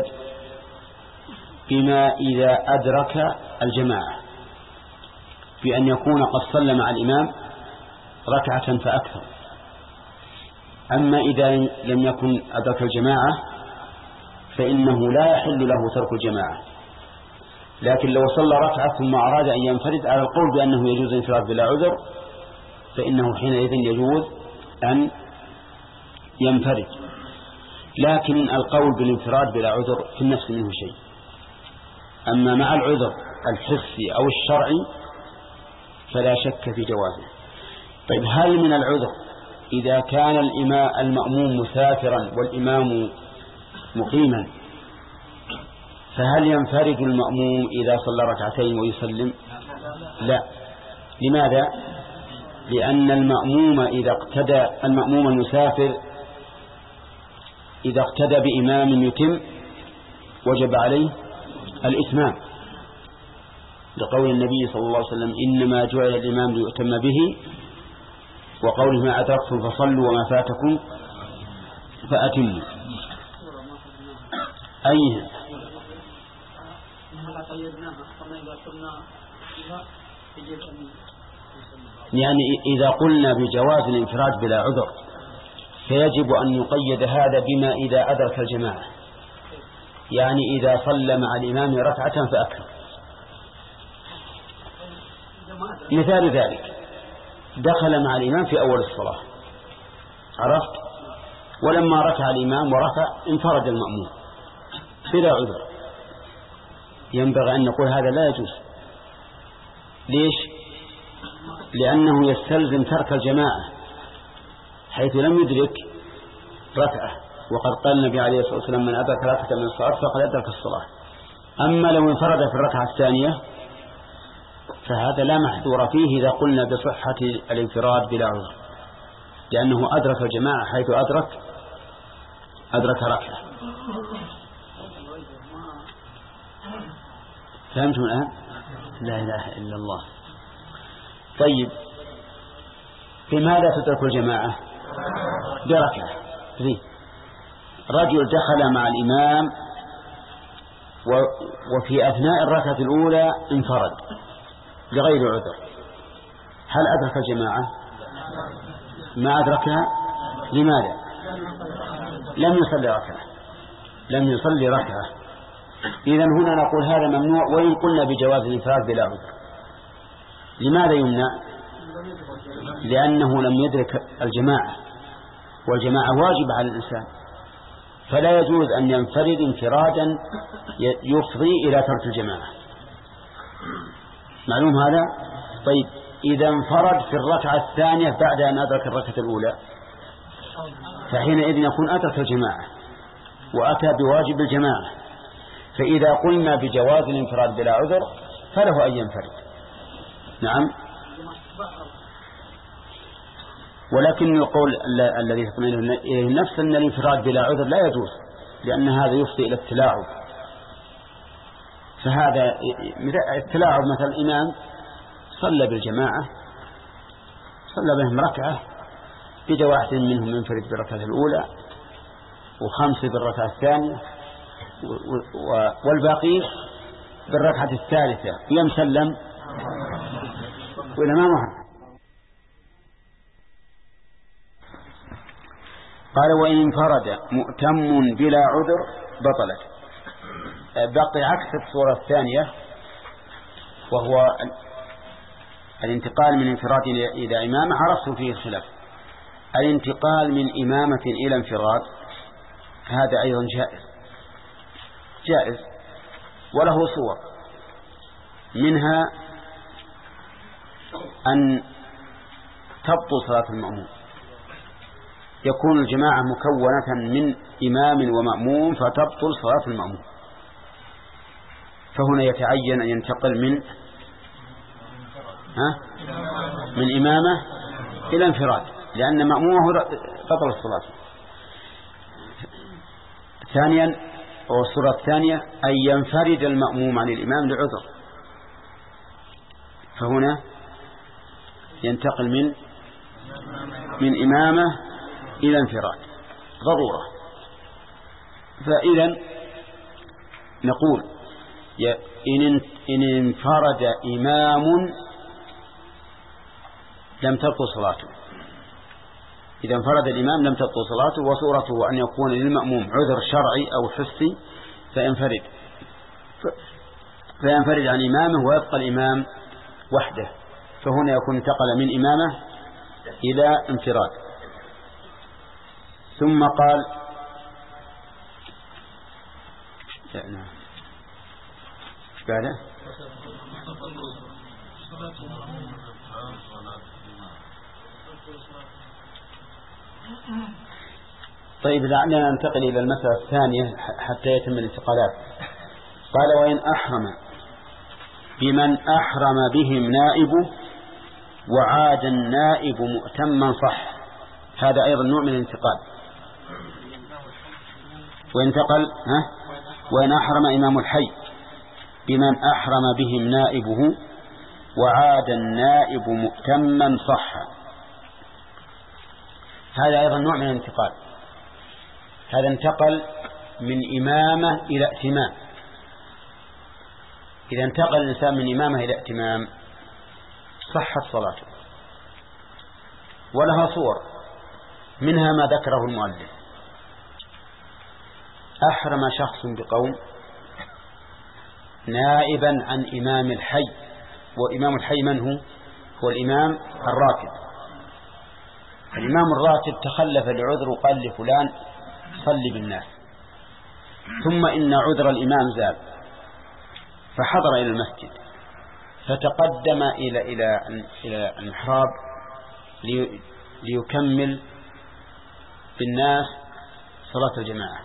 بما إذا أدرك الجماعة، بأن يكون قد صلى مع الإمام ركعة فأكثر. أما إذا لم يكن أدرك الجماعة فإنه لا يحل له ترك الجماعة، لكن لو صلى ركعة ثم أراد أن ينفرد على القول بأنه يجوز الانفراد بلا عذر فإنه حينئذ يجوز أن ينفرد. لكن القول بالانفراد بلا عذر في النفس منه شيء، أما مع العذر الحسي أو الشرعي فلا شك في جوازه. طيب هل من العذر إذا كان الإمام المأموم مسافرا والإمام مقيما فهل ينفرد المأموم إذا صلى ركعتين ويسلم؟ لا. لماذا؟ لأن المأموم إذا اقتدى المأموم المسافر إذا اقتدى بإمام يتم وجب عليه الإتمام، لقول النبي صلى الله عليه وسلم إنما جعل الإمام ليؤتم به، وقوله ما أدركتم فصلوا وما فاتكم فأتموا. أيها يعني إذا قلنا بجواز الانفراد بلا عذر فيجب أن يقيد هذا بما إذا أدرك الجماعة، يعني إذا صلى مع الإمام ركعة فأكثر. مثال ذلك دخل مع الإمام في أول الصلاة عرفت، ولما ركع الإمام ورفع انفرد المأموم بلا عذر، ينبغي أن نقول هذا لا يجوز. ليش؟ لأنه يستلزم ترك الجماعة حيث لم يدرك ركعة، وقد قال النبي عليه الصلاة والسلام من أدرك ركعة من الصلاة فقد أدرك الصلاة. أما لو انفرد في الركعة الثانية فهذا لا محذور فيه إذا قلنا بصحة الانفراد بلا عذر، لأنه أدرك الجماعة حيث أدرك أدرك ركعة. فهمتم الآن؟ لا إله إلا الله. طيب بماذا تدرك الجماعة؟ بركعة. رجل دخل مع الإمام وفي أثناء الركعة الأولى انفرد بغير عذر، هل أدرك الجماعة؟ ما أدركها. لماذا؟ لم يصلي ركعة لم يصلي ركعة إذن هنا نقول هذا ممنوع، وإن قلنا بجواز الانفراد بلا عذر. لماذا يمنع؟ لأنه لم يدرك الجماعة، والجماعة واجب على الإنسان، فلا يجوز أن ينفرد انفرادا يفضي إلى ترك الجماعة. معلوم هذا؟ طيب إذا انفرد في الركعة الثانية بعد أن أدرك الركعة الأولى فحينئذ يكون أدرك الجماعة وأتى بواجب الجماعة، فإذا قلنا بجواز الانفراد بلا عذر فله أن ينفرد. نعم. ولكن القول الذي تطمئن إليه النفس أن الانفراد بلا عذر لا يجوز، لأن هذا يفضي إلى التلاعب. فهذا التلاعب مثل الإمام صلى بالجماعة صلى بهم ركعة، بدا واحد منهم ينفرد بالركعة الأولى وخمسة بالركعة الثانية والباقي بالركعة الثالثة لم سلم والإمام محمد. قال وإن انفرد مؤتم بلا عذر بطلت. بقي عكس الصورة الثانية وهو الانتقال من انفراد إلى إمامة، عرفت فيه الخلاف. الانتقال من إمامة إلى انفراد هذا أيضا جائز جائز وله صور، منها أن تبطل صلاة المأموم، يكون الجماعة مكونة من إمام ومأموم فتبطل صلاة المأموم، فهنا يتعين أن ينتقل من ها من إمامة إلى انفراد، لأن مأمومه بطل الصلاة. ثانيا والصورة الثانية أن ينفرد المأموم عن الإمام لعذر، فهنا ينتقل من من إمامة إلى انفراد ضرورة. فإذا نقول إن انفرد إمام لم تبطل صلاته، إذا انفرد الإمام لم تبطل صلاته، وصورته أن يكون للمأموم عذر شرعي أو حسي فينفرد فينفرد عن إمامه ويبقى الإمام وحده، فهنا يكون انتقل من إمامة إلى انفراد. ثم قال بعده؟ طيب دعنا ننتقل إلى المسألة الثانية حتى يتم الانتقالات. قال وإن أحرم بمن أحرم بهم نائبه وعاد النائب مؤتما صح. هذا أيضا نوع من الانتقال. وانتقل ها وإن أحرم إمام الحي بمن أحرم بهم نائبه وعاد النائب مؤتما صح. هذا أيضا نوع من الانتقال. هذا انتقل من إمامة إلى ائتمام. إذا انتقل الإنسان من إمامة إلى ائتمام صحت صلاته. ولها صور، منها ما ذكره المؤلف: أحرم شخص بقوم نائبا عن إمام الحي، وإمام الحي من هو؟ هو الإمام الراتب. الإمام الراتب تخلف لعذر وقال لفلان صلي بالناس، ثم إن عذر الإمام زال فحضر إلى المسجد فتقدم إلى إلى إلى المحراب ليكمل بالناس صلاة الجماعة.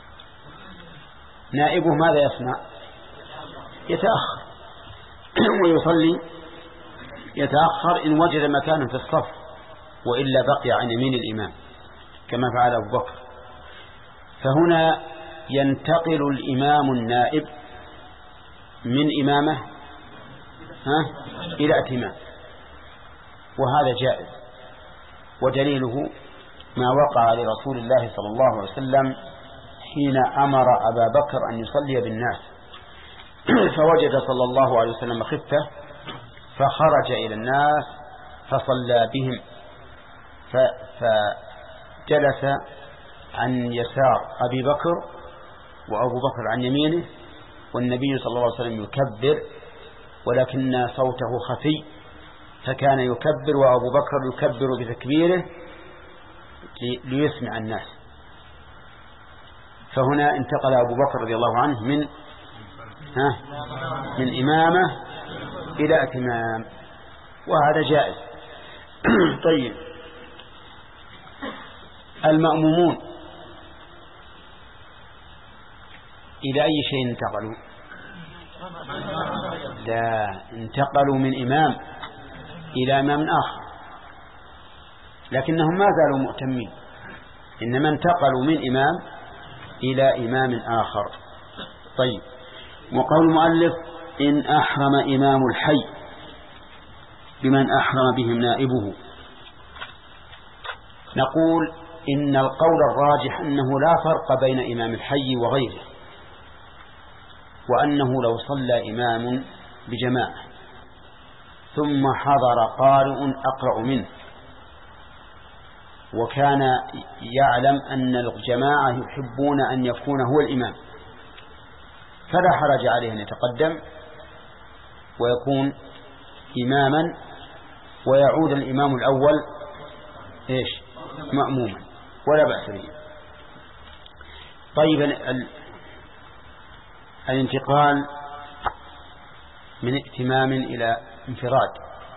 نائبه ماذا يصنع؟ يتأخر ويصلي يتأخر إن وجد مكانا في الصف، وإلا بقي عن يمين الإمام كما فعل أبو بكر. فهنا ينتقل الإمام النائب من إمامة ها إلى ائتمام، وهذا جائز. ودليله ما وقع لرسول الله صلى الله عليه وسلم حين أمر أبا بكر أن يصلي بالناس، فوجد صلى الله عليه وسلم خفة فخرج إلى الناس فصلى بهم، فجلس عن يسار أبي بكر وأبو بكر عن يمينه، والنبي صلى الله عليه وسلم يكبر ولكن صوته خفي، فكان يكبر وأبو بكر يكبر بتكبيره ليسمع الناس. فهنا انتقل أبو بكر رضي الله عنه من ها من إمامة إلى ائتمام، وهذا جائز. طيب المأمومون إلى أي شيء انتقلوا؟ لا، انتقلوا من إمام إلى إمام آخر، لكنهم ما زالوا مؤتمين، إنما انتقلوا من إمام إلى إمام آخر. طيب وقول المؤلف إن أحرم إمام الحي بمن أحرم بهم نائبه، نقول إن القول الراجح أنه لا فرق بين إمام الحي وغيره، وأنه لو صلى إمام بجماعة ثم حضر قارئ أقرأ منه وكان يعلم أن الجماعة يحبون أن يكون هو الإمام، فلا حرج عليه أن يتقدم ويكون إماما ويعود الإمام الأول إيش مأموما، ولا بأس به. طيب ال... الانتقال من ائتمام إلى انفراد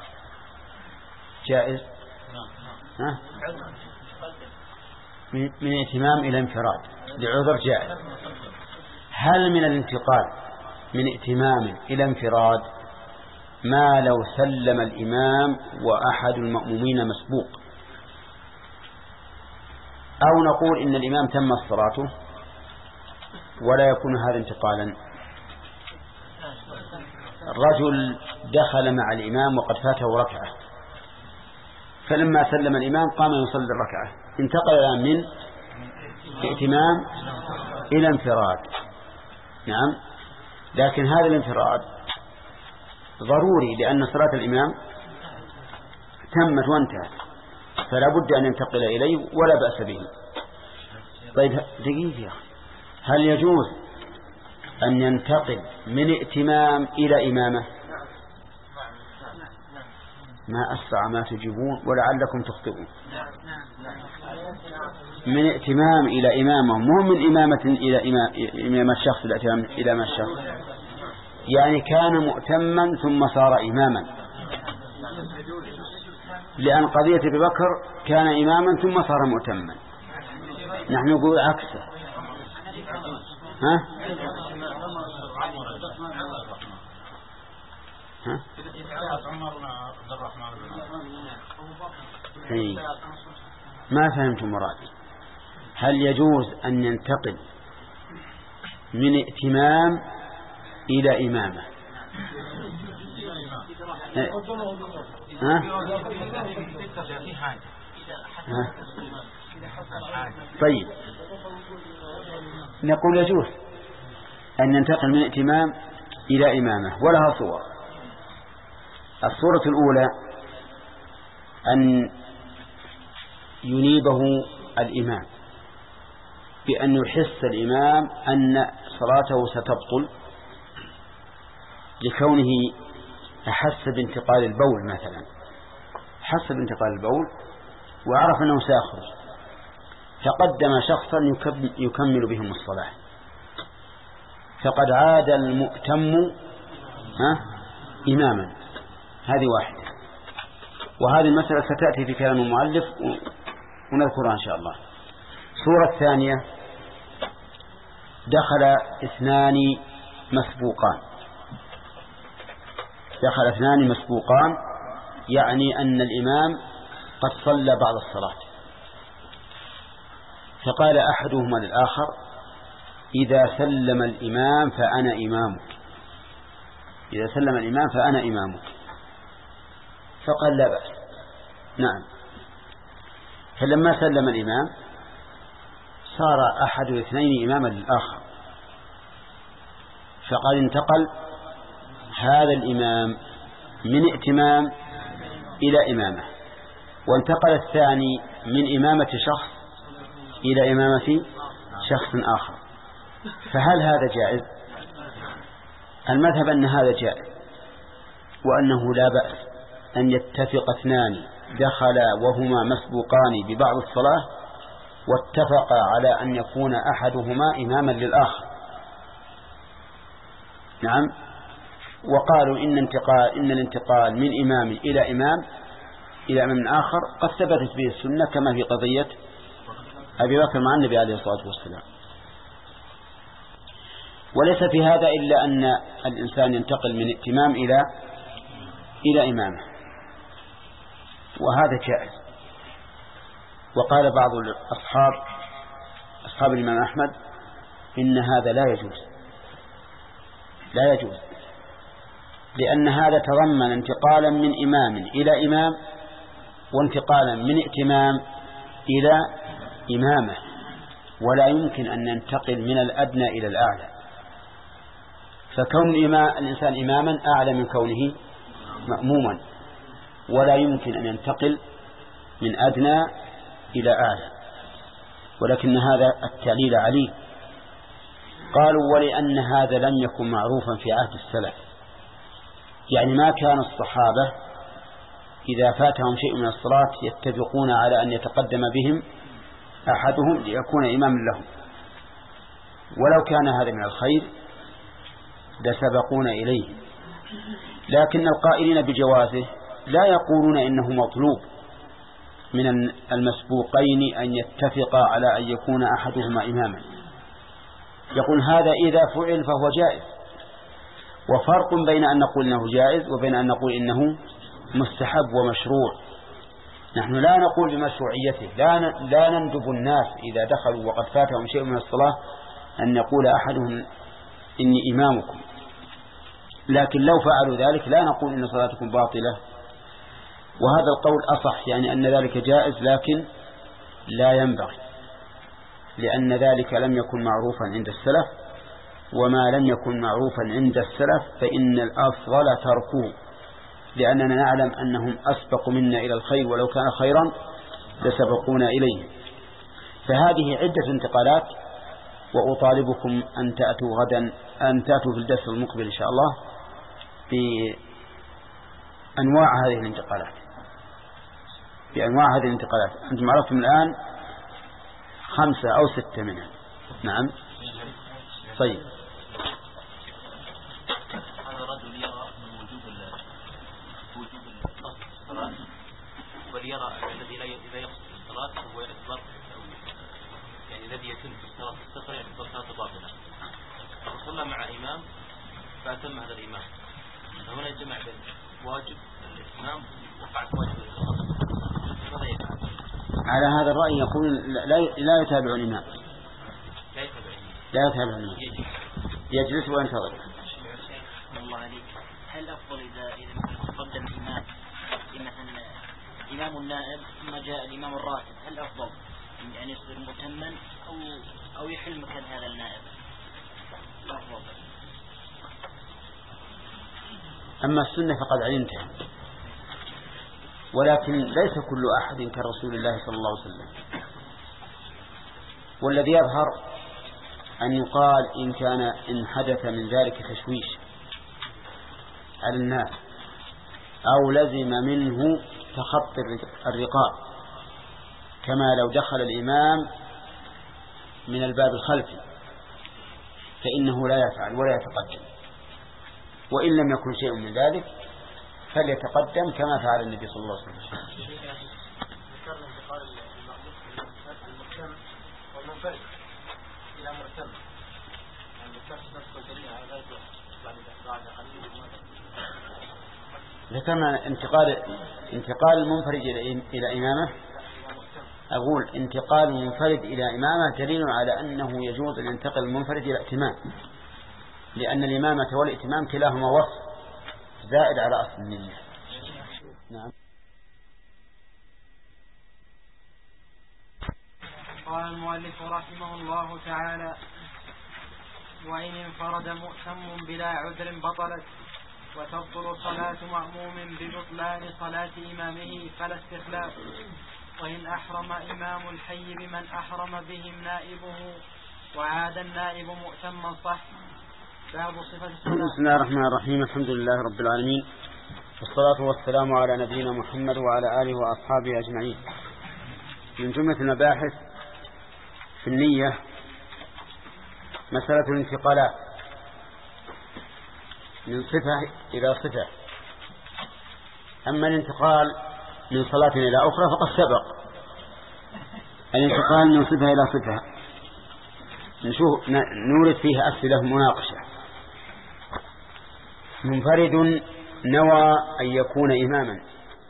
جائز؟ ها؟ من ائتمام إلى انفراد لعذر جائز. هل من الانتقال من ائتمام إلى انفراد ما لو سلم الإمام وأحد المأمومين مسبوق، أو نقول إن الإمام تم صلاته ولا يكون هذا انتقالا؟ الرجل دخل مع الإمام وقد فاته ركعة، فلما سلم الإمام قام يصلي الركعة، انتقل الآن من ائتمام إلى انفراد. نعم، لكن هذا الانفراد ضروري لأن صلاة الإمام تمت وانتهت، فلا بد أن ينتقل إليه ولا بأس به. طيب دقيقة يا أخي، هل يجوز أن ينتقل من ائتمام إلى إمامة؟ ما أسرع ما تجيبون ولعلكم تخطئون. من ائتمام إلى إمامة، مو من إمامة إلى إمامة الشخص إلى إلى إمام الشخص. يعني كان مؤتما ثم صار إماما، لأن قضية أبي بكر كان إماما ثم صار مؤتما، نحن نقول عكسه. ها؟ ها؟ هي. ما فهمت مرادي. هل يجوز أن ينتقل من ائتمام إلى إمامة؟ ها؟ ها؟ طيب نقول يجوز أن ينتقل من ائتمام إلى إمامة، ولها صور. الصورة الأولى أن ينيبه الإمام بأن يحس الإمام أن صلاته ستبطل لكونه أحس بانتقال البول مثلا، حس بانتقال البول وعرف أنه سيخرج، فقدم شخصا يكمل بهم الصلاة، فقد عاد المؤتم ها إماما. هذه واحدة، وهذه المسألة ستأتي في كلام المؤلف ونذكرها إن شاء الله. الصورة الثانية دخل اثنان مسبوقان، دخل اثنان مسبوقان يعني أن الإمام قد صلى بعض الصلاة، فقال أحدهما للآخر: إذا سلم الإمام فأنا إمامك، إذا سلم الإمام فأنا إمامك. فقال: لا بأس. نعم. فلما سلم الإمام صار أحد الاثنين إماما للآخر، فقد انتقل هذا الإمام من ائتمام إلى إمامة، وانتقل الثاني من إمامة شخص إلى إمامة شخص آخر. فهل هذا جائز؟ المذهب أن هذا جائز، وأنه لا بأس أن يتفق اثنان دخلا وهما مسبوقان ببعض الصلاة واتفقا على أن يكون أحدهما إماما للآخر. نعم. وقالوا إن انتقال إن الانتقال من إمام إلى إمام إلى إمام آخر قد ثبتت به السنة، كما في قضية أبي بكر مع النبي عليه الصلاة والسلام. وليس في هذا إلا أن الإنسان ينتقل من ائتمام إلى إلى إمامه، وهذا جائز. وقال بعض الأصحاب أصحاب الإمام أحمد إن هذا لا يجوز، لا يجوز، لأن هذا تضمن انتقالا من إمام إلى إمام وانتقالا من ائتمام إلى إمامة، ولا يمكن أن ننتقل من الأدنى إلى الأعلى. فكون الإنسان إماما أعلى من كونه مأموما، ولا يمكن أن ينتقل من أدنى إلى أعلى، ولكن هذا التعليل عليه. قالوا: ولأن هذا لم يكن معروفا في عهد السلف، يعني ما كان الصحابة إذا فاتهم شيء من الصلاة يتفقون على أن يتقدم بهم أحدهم ليكون إماما لهم، ولو كان هذا من الخير لسبقون إليه. لكن القائلين بجوازه لا يقولون إنه مطلوب من المسبوقين أن يتفقا على أن يكون أحدهما إماما، يقول هذا إذا فعل فهو جائز. وفرق بين أن نقول إنه جائز وبين أن نقول إنه مستحب ومشروع. نحن لا نقول بمشروعيته، لا لا نندب الناس إذا دخلوا وقد فاتهم شيء من الصلاة أن يقول أحدهم إني إمامكم، لكن لو فعلوا ذلك لا نقول إن صلاتكم باطلة. وهذا القول أصح، يعني أن ذلك جائز لكن لا ينبغي، لأن ذلك لم يكن معروفا عند السلف، وما لم يكن معروفا عند السلف فإن الأفضل تركوه، لأننا نعلم أنهم أسبق منا إلى الخير، ولو كان خيرا لسبقونا إليه. فهذه عدة انتقالات، وأطالبكم أن تأتوا غدا أن تأتوا في الدرس المقبل إن شاء الله بأنواع هذه الانتقالات، بأنواع هذه الانتقالات. أنتم عرفتم الآن خمسة أو ستة منها. نعم. طيب.
يرى الذي لا يقصد الصلاة فهو يعتبر يعني الذي يتم في الصلاة الصفر يعتبر صلاة باطلة. وصلى مع إمام فأتم هذا الإمام، فهنا يجمع بين واجب الإتمام وقعت واجب الإتمام. ماذا يفعل؟
على هذا الرأي يقول لا لا يتابع الإمام،
لا يتابع
لا يتابع الإمام، يجلس وينتظر.
الله عليك، هل أفضل إذا إذا مثلا تقدم إمام مثلا إمام النائب ثم جاء الإمام الراتب، هل أفضل يعني يصير متما أو أو يحل مكان هذا النائب؟ أفضل.
أما السنة فقد علمتها، ولكن ليس كل أحد كرسول الله صلى الله عليه وسلم. والذي يظهر أن يقال إن كان إن حدث من ذلك تشويش على الناس أو لزم منه تخطي الرقاب كما لو دخل الإمام من الباب الخلفي فإنه لا يفعل ولا يتقدم، وإن لم يكن شيء من ذلك فليتقدم كما فعل النبي صلى الله عليه وسلم. ذكرنا انتقال انتقال المنفرد إلى إمامه. أقول انتقال المنفرد إلى إمامه دليل على أنه يجوز أن ينتقل المنفرد إلى ائتمام، لأن الإمامة والائتمام كلاهما وصف زائد على أصل النية. نعم.
قال المؤلف رحمه الله تعالى: وإن انفرد مؤتم بلا عذر بطلت، وتبطل صلاة مأموم ببطلان صلاة إمامه فلا استخلاف. وإن أحرم إمام الحي بمن أحرم بهم نائبه وعاد النائب مؤتما صح. باب صفة الصلاة.
بسم الله الرحمن الرحيم، الحمد لله رب العالمين، والصلاة والسلام على نبينا محمد وعلى آله وأصحابه أجمعين. من جملة المباحث في النية مسألة الانتقالات من صفة إلى صفة. أما الانتقال من صلاة إلى أخرى فقد سبق. الانتقال من صفة إلى صفة نشوف نورد فيها أسئلة مناقشة. منفرد نوى أن يكون إماما.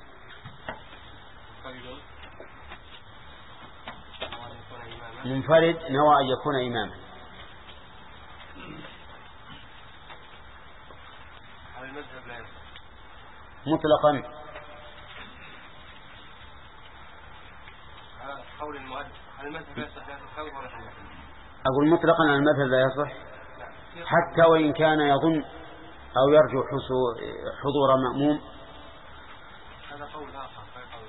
منفرد نوى أن يكون إماما مطلقا. أقول مطلقا على المذهب لا يصح، حتى وإن كان يظن أو يرجو حضور مأموم.
هذا قول آخر.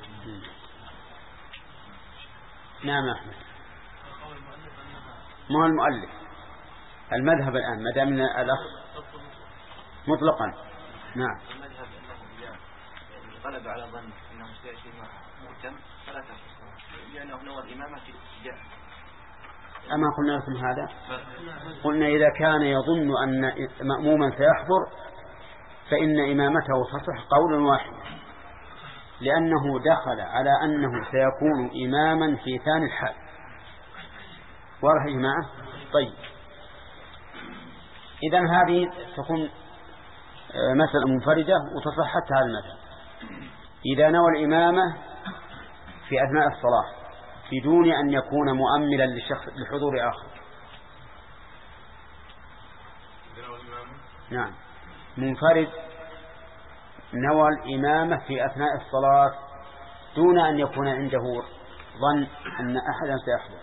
نعم أحمد، ما هو المؤلف المذهب الآن ما دام الأخ مطلقا. نعم.
المذهب أنه غلب على ظن أنه سيأتي مؤتم فلا تصح، لأنه نوى الإمامة في الاتجاه.
أما قلنا لكم هذا؟ قلنا إذا كان يظن أن مأموما سيحضر فإن إمامته تصح قول واحد، لأنه دخل على أنه سيكون إماما في ثاني الحال. واضح يا جماعة؟ طيب، إذن هذه تكون مسألة منفردة وتصح حتى على المذهب. إذا نوى الإمامة في أثناء الصلاة بدون أن يكون مؤملا لشخص لحضور آخر. نعم، منفرد نوى الإمامة في أثناء الصلاة دون أن يكون عنده ظن أن أحدا سيحضر.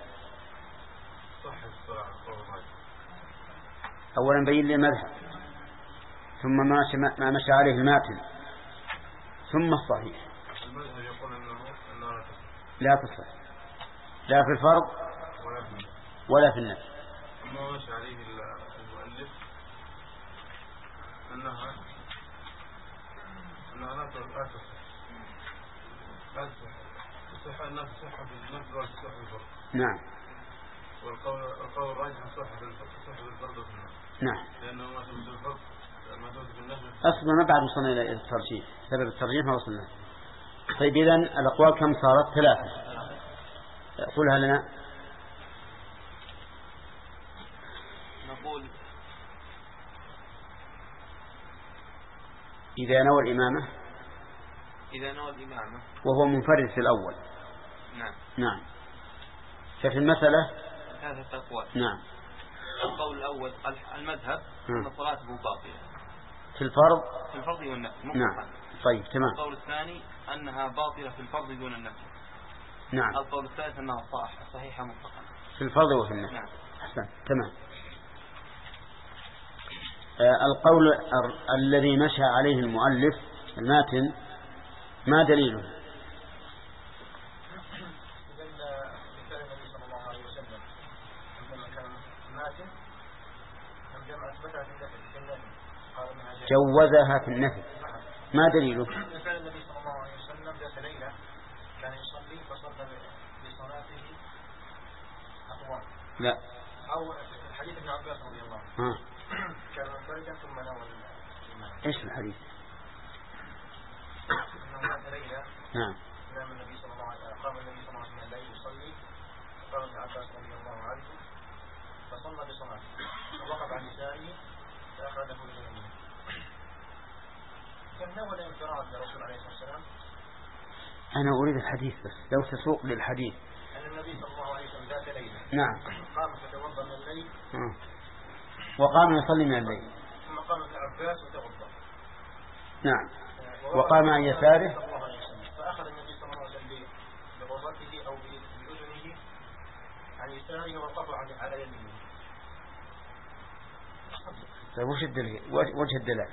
أولا بين لي المذهب، ثم ما مشى عليه الماتن، ثم الصحيح.
المذهب يقول أنه
لا تصح، لا في الفرض ولا في النفل.
ما مشى عليه المؤلف أنها أنها لا تصح، لا تصح، تصح الناس صحة في النفل ولا تصح في الفرض.
نعم.
والقول القول الراجح صحة في الفرض وفي النفل.
نعم.
لأنه ما ثبت في الفرض ما ثبت في النفل.
أصلا ما بعد وصلنا إلى الترجيح، سبب الترجيح ما وصلنا. طيب إذن الأقوال كم صارت؟ ثلاثة. قولها لنا.
نقول
إذا نوى الإمامة
إذا نوى الإمامة
وهو منفرد في الأول.
نعم.
نعم. ففي المسألة
ثلاثة أقوال.
نعم.
القول الأول المذهب أن صلاته باطلة
في الفرض
في الفرض والنفل.
نعم. طيب تمام.
القول الثاني أنها باطلة في الفرض دون النفل.
نعم.
القول الثالث أنها صحيحة مطلقا
في الفرض وفي النفل.
نعم.
أحسن. تمام. آه القول الذي مشى عليه المؤلف الماتن ما دليله؟ جوزها في النفل. ما دليله؟
كان النبي صلى الله عليه وسلم ذات ليلة كان يصلي فصلى بصلاته أطوال.
لا.
أو الحديث ابن عباس رضي الله عنه.
ها.
كان منفردا ثم نوى الإمام.
إيش الحديث؟
إنه ذات ليلة.
نعم.
نام النبي صلى الله عليه وسلم قام النبي صلى الله عليه وسلم الليل يصلي فقام ابن عباس رضي الله عنه فصلى بصلاته ووقف عن نسائه فأخرجه إلى اليمين. كان نوى الانفراد للرسول عليه الصلاة والسلام.
أنا أريد الحديث بس لو تسوق للحديث.
أن النبي صلى الله عليه وسلم ذات ليلة.
نعم.
قام فتوضأ من الليل.
آه. وقام يصلي من الليل.
ثم قام ابن عباس وتوضأ.
نعم. وقام عن يساره.
فأخذ النبي صلى الله عليه وسلم بغرته أو بأذنه عن يساره ووقف على يمينه.
طيب وش الدليل؟ وجه الدلالة؟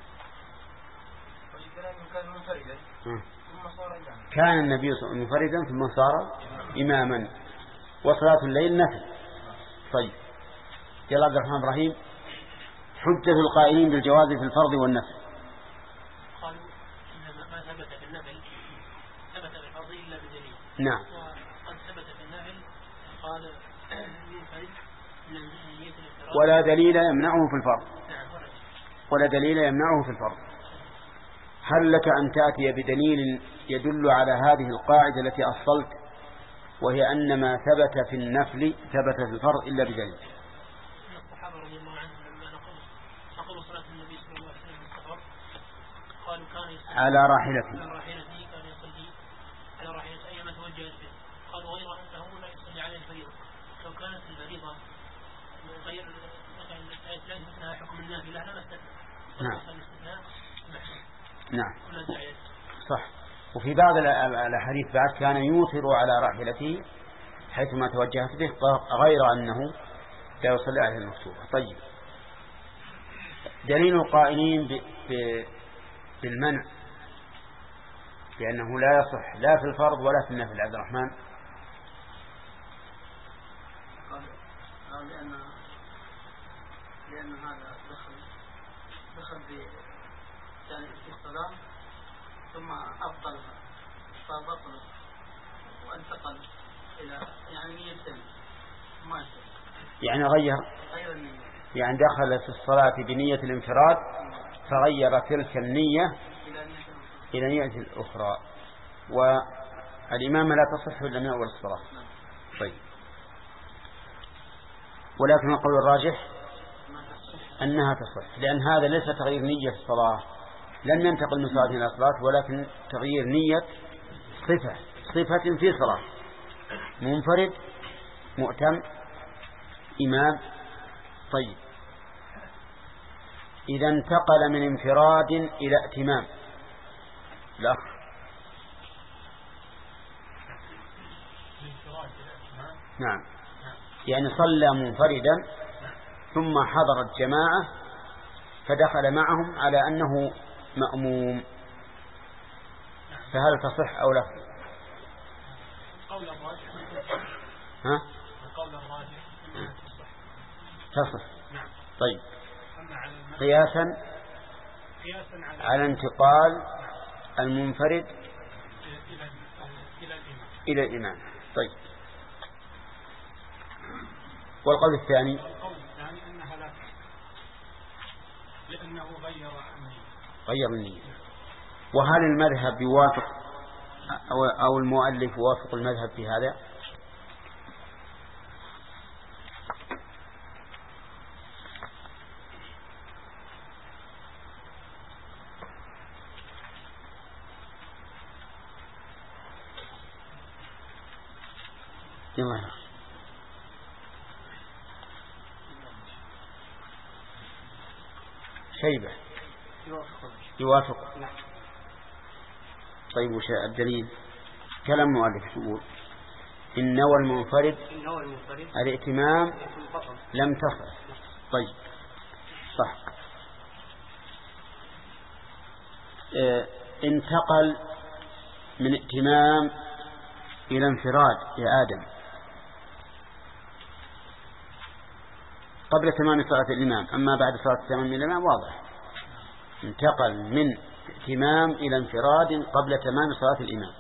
وجه الدلالة كان منفردا ثم صار إماما.
كان النبي صلى الله عليه وسلم منفردا ثم صار إماما وصلاة الليل نفل. طيب يلا عبد الرحمن إبراهيم. حجة القائلين بالجواز في الفرض والنفل.
قالوا إن ما ثبت في النفل ثبت في الفرض إلا بدليل.
نعم.
وقد ثبت في النفل قال ينفرد من نية الانفراد
ولا دليل يمنعه في الفرض. ولا دليل يمنعه في الفرض. هل لك أن تأتي بدليل يدل على هذه القاعدة التي أصلت وهي أن ما ثبت في النفل ثبت في الفرض إلا بدليل؟
الصحابة رضي الله عنهم لما نقلوا صلاة النبي صلى الله عليه وسلم في السفر قالوا كان يصلي
على راحلته
على راحلته كان يصلي على راحلته أيما توجهت به. قالوا غير أنه لا يصلي على الفريضة. لو كانت الفريضة غير لا يثبتها حكم النافلة لما استثنى.
نعم. نعم.
ولا داعي.
صح. وفي بعض الأحاديث بعد كان يوثر على راحلته حيثما توجهت به غير أنه لا يصلي عليه المكتوبة. طيب دليل القائلين ب... ب... بالمنع لأنه لا يصح لا في الفرض ولا في النفل. عبد الرحمن.
قال لأن لأن هذا دخل دخل في يعني في الصلاة ثم أبطلها فبطل وانتقل إلى يعني نية ثانية ما يصير.
يعني غير
غير النية. يعني
دخل في الصلاة بنية الانفراد فغير تلك النية إلى نية الأخرى والإمامة لا تصح إلا من أول الصلاة. طيب ولكن القول الراجح أنها تصح لأن هذا ليس تغيير نية في الصلاة. لم ينتقل من صلاة إلى صلاة ولكن تغيير نية صفة صفة في صلاة. منفرد مؤتم إمام. طيب إذا انتقل من انفراد إلى ائتمام لا نعم يعني صلى منفردا ثم حضر الجماعة فدخل معهم على أنه مأموم فهل تصح أو لا؟
القول الراجح
ها؟
القول الراجح
تصح.
نعم.
طيب قياسا على انتقال المنفرد إلى الإمام. طيب والقول الثاني
القول الثاني أنها لا تصح لأنه غير النية.
غير النية. وهل المذهب يوافق أو, أو المؤلف وافق المذهب في هذا؟ يلا شيبة يوافق. طيب وش الدليل؟ كلام مؤلف يقول إن نوى المنفرد الائتمام لم تصح. طيب صح. اه انتقل من ائتمام إلى انفراد يا آدم قبل تمام صلاة الإمام، أما بعد صلاة تمام الإمام واضح. انتقل من ائتمام إلى انفراد قبل تمام صلاة الإمام.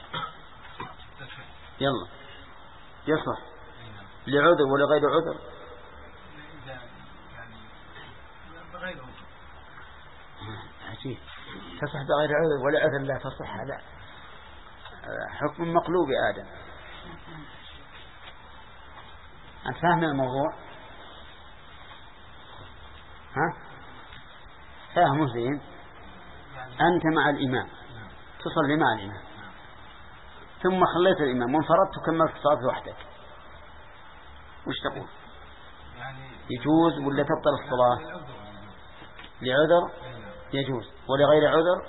يلا يصح لعذر ولا غير عذر؟ عجيب. تصح بغير عذر ولا عذر لا تصح. لا حكم مقلوب يا آدم. أنت فاهم الموضوع؟ ها فاهمه زين؟ أنت مع الإمام تصلي مع الإمام ثم خليت الإمام وانفردت وكملت الصلاة وحدك، وش تقول؟ يجوز ولا تبطل الصلاة؟ لعذر يجوز ولغير عذر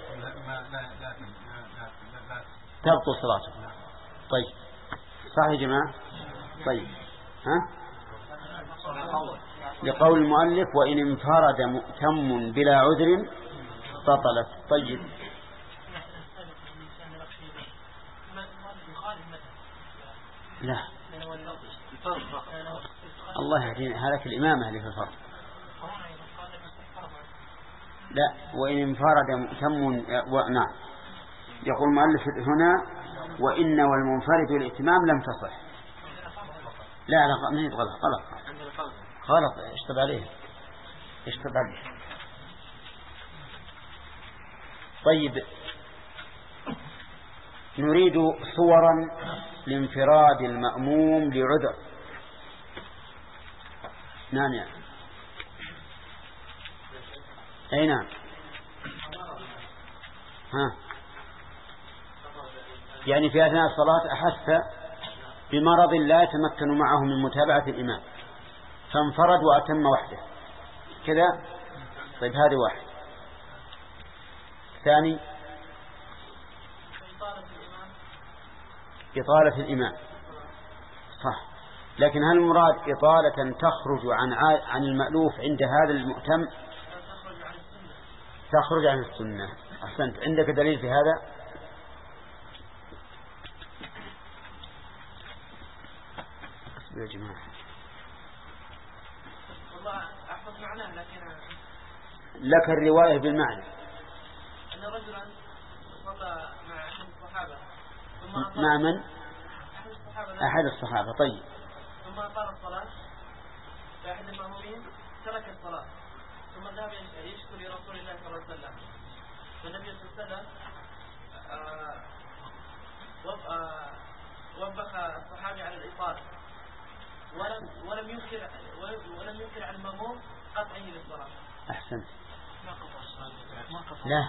تبطل صلاته. طيب صح يا جماعة؟ طيب ها لقول المؤلف وإن انفرد مؤتم بلا عذر بطلت. طيب لا الله يهدينا هلك الإمامة اللي في الفرض. لا وإن انفرد مؤتم و... نعم يقول المؤلف هنا وإن والمنفرد الائتمام لم تصح. لا لا ما يتغلط غلط غلط اشتب عليه اشتب عليه. طيب نريد صورا لانفراد المأموم لعذر. نعم يعني. أي نعم. ها يعني في أثناء الصلاة أحس بمرض لا يتمكن معه من متابعة الإمام فانفرد وأتم وحده كذا. طيب هذه واحد. ثاني إطالة الإمام صح، لكن هل المراد إطالة تخرج عن عن المألوف عند هذا المؤتم؟ تخرج عن السنة. أحسنت. عندك دليل في هذا؟ يا جماعة
والله أحفظ معناه لكن
لك الرواية بالمعنى
أن رجلا صلى مع أحد الصحابة ثم
مع من؟
أحد الصحابة
أحد الصحابة. طيب
ثم أطال الصلاة فأحد المأمومين ترك الصلاة ثم ذهب يشكو لرسول الله صلى الله عليه وسلم فالنبي صلى الله عليه وسلم وبخ الصحابي على الإطالة ولم ولم ينكر ولم ينكر على المأموم قطعه للصلاة.
أحسنت. لا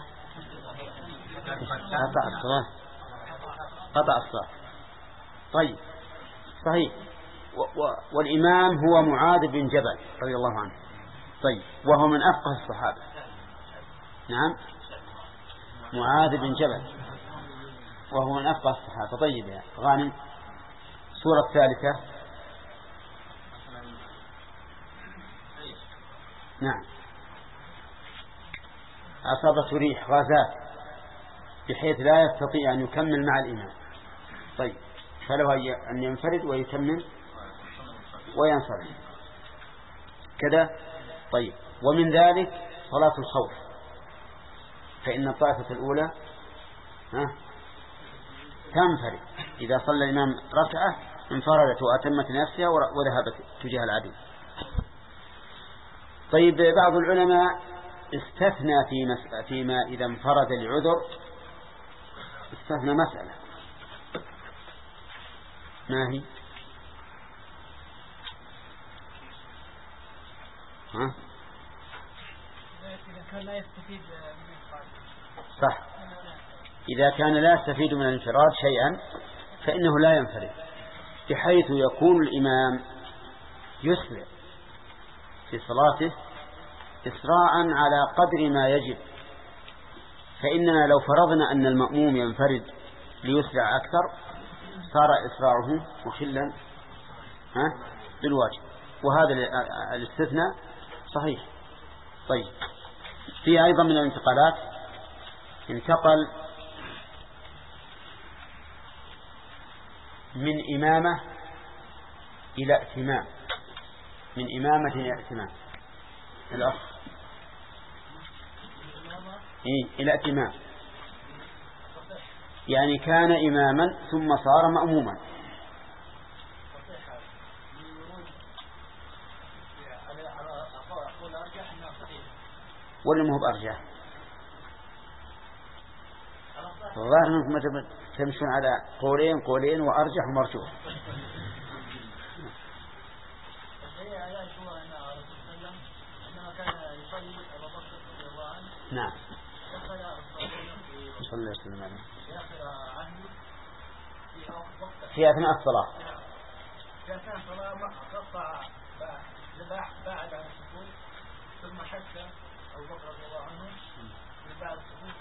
قطع الصلاة قطع الصلاة. طيب صحيح. و و والإمام هو معاذ بن جبل رضي الله عنه. طيب وهو من أفقه الصحابة. نعم معاذ بن جبل وهو من أفقه الصحابة. طيب يا غانم السورة الثالثة. نعم أصابته ريح غازات بحيث لا يستطيع أن يكمل مع الإمام. طيب فله أن ينفرد ويكمل وينصرف كذا. طيب ومن ذلك صلاة الخوف فإن الطائفة الأولى ها تنفرد إذا صلى الإمام ركعة انفردت وأتمت نفسها وذهبت تجاه العدو. طيب بعض العلماء استثنى في مسألة فيما إذا انفرد العذر استثنى مسألة ما هي؟ ها؟
إذا كان لا يستفيد من الانفراد.
صح، إذا كان لا يستفيد من الانفراد شيئا فإنه لا ينفرد، بحيث يكون الإمام يسرع في صلاته إسراعا على قدر ما يجب. فإننا لو فرضنا أن المأموم ينفرد ليسرع أكثر صار إسراعه مخلا بالواجب، وهذا الاستثناء صحيح. طيب، في أيضا من الانتقالات انتقل من إمامة إلى ائتمام، من إمامة إلى ائتمام الأخ إيه إلى ائتمام، يعني كان إماما ثم صار مأموما. ولا ما هو بأرجح؟ الظاهر أنكم تمشون على قولين قولين وأرجح ومرجوح. نعم. صلى الله عليه وسلم في أثناء الصلاة.
في أثناء الصلاة قطع بعد عن السكوت ثم شك أبو بكر رضي الله عنه من بعد السكوت.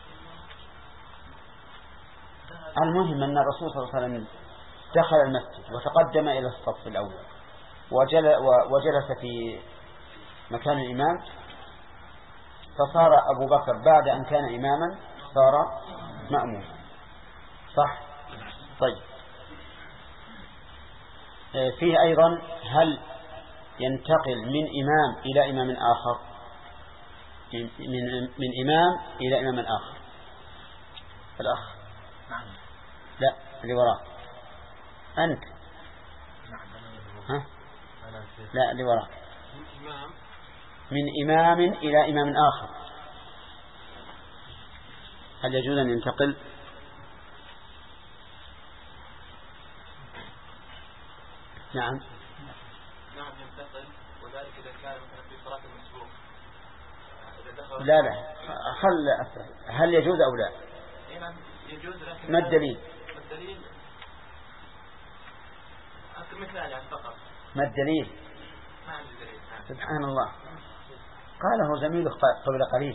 المهم أن الرسول صلى الله عليه وسلم دخل المسجد وتقدم إلى الصف الأول وجلس في مكان الإمام، فصار أبو بكر بعد أن كان إماما صار مأموما. صح؟ طيب، فيه أيضا هل ينتقل من إمام إلى إمام آخر، من, من إمام إلى إمام آخر؟ الأخ لا اللي وراء أنت ها؟ لا اللي وراء من إمام إلى إمام آخر، هل يجوز أن ينتقل؟ نعم
نعم ينتقل، وذلك إذا كان في صلاة المسبوق.
لا لا خل أسأل هل يجوز أو لا؟
يجوز، لكن
ما الدليل؟
الدليل أذكر مثال يعني فقط.
ما الدليل؟
ما عندي دليل.
سبحان الله، قاله زميله قبل قليل.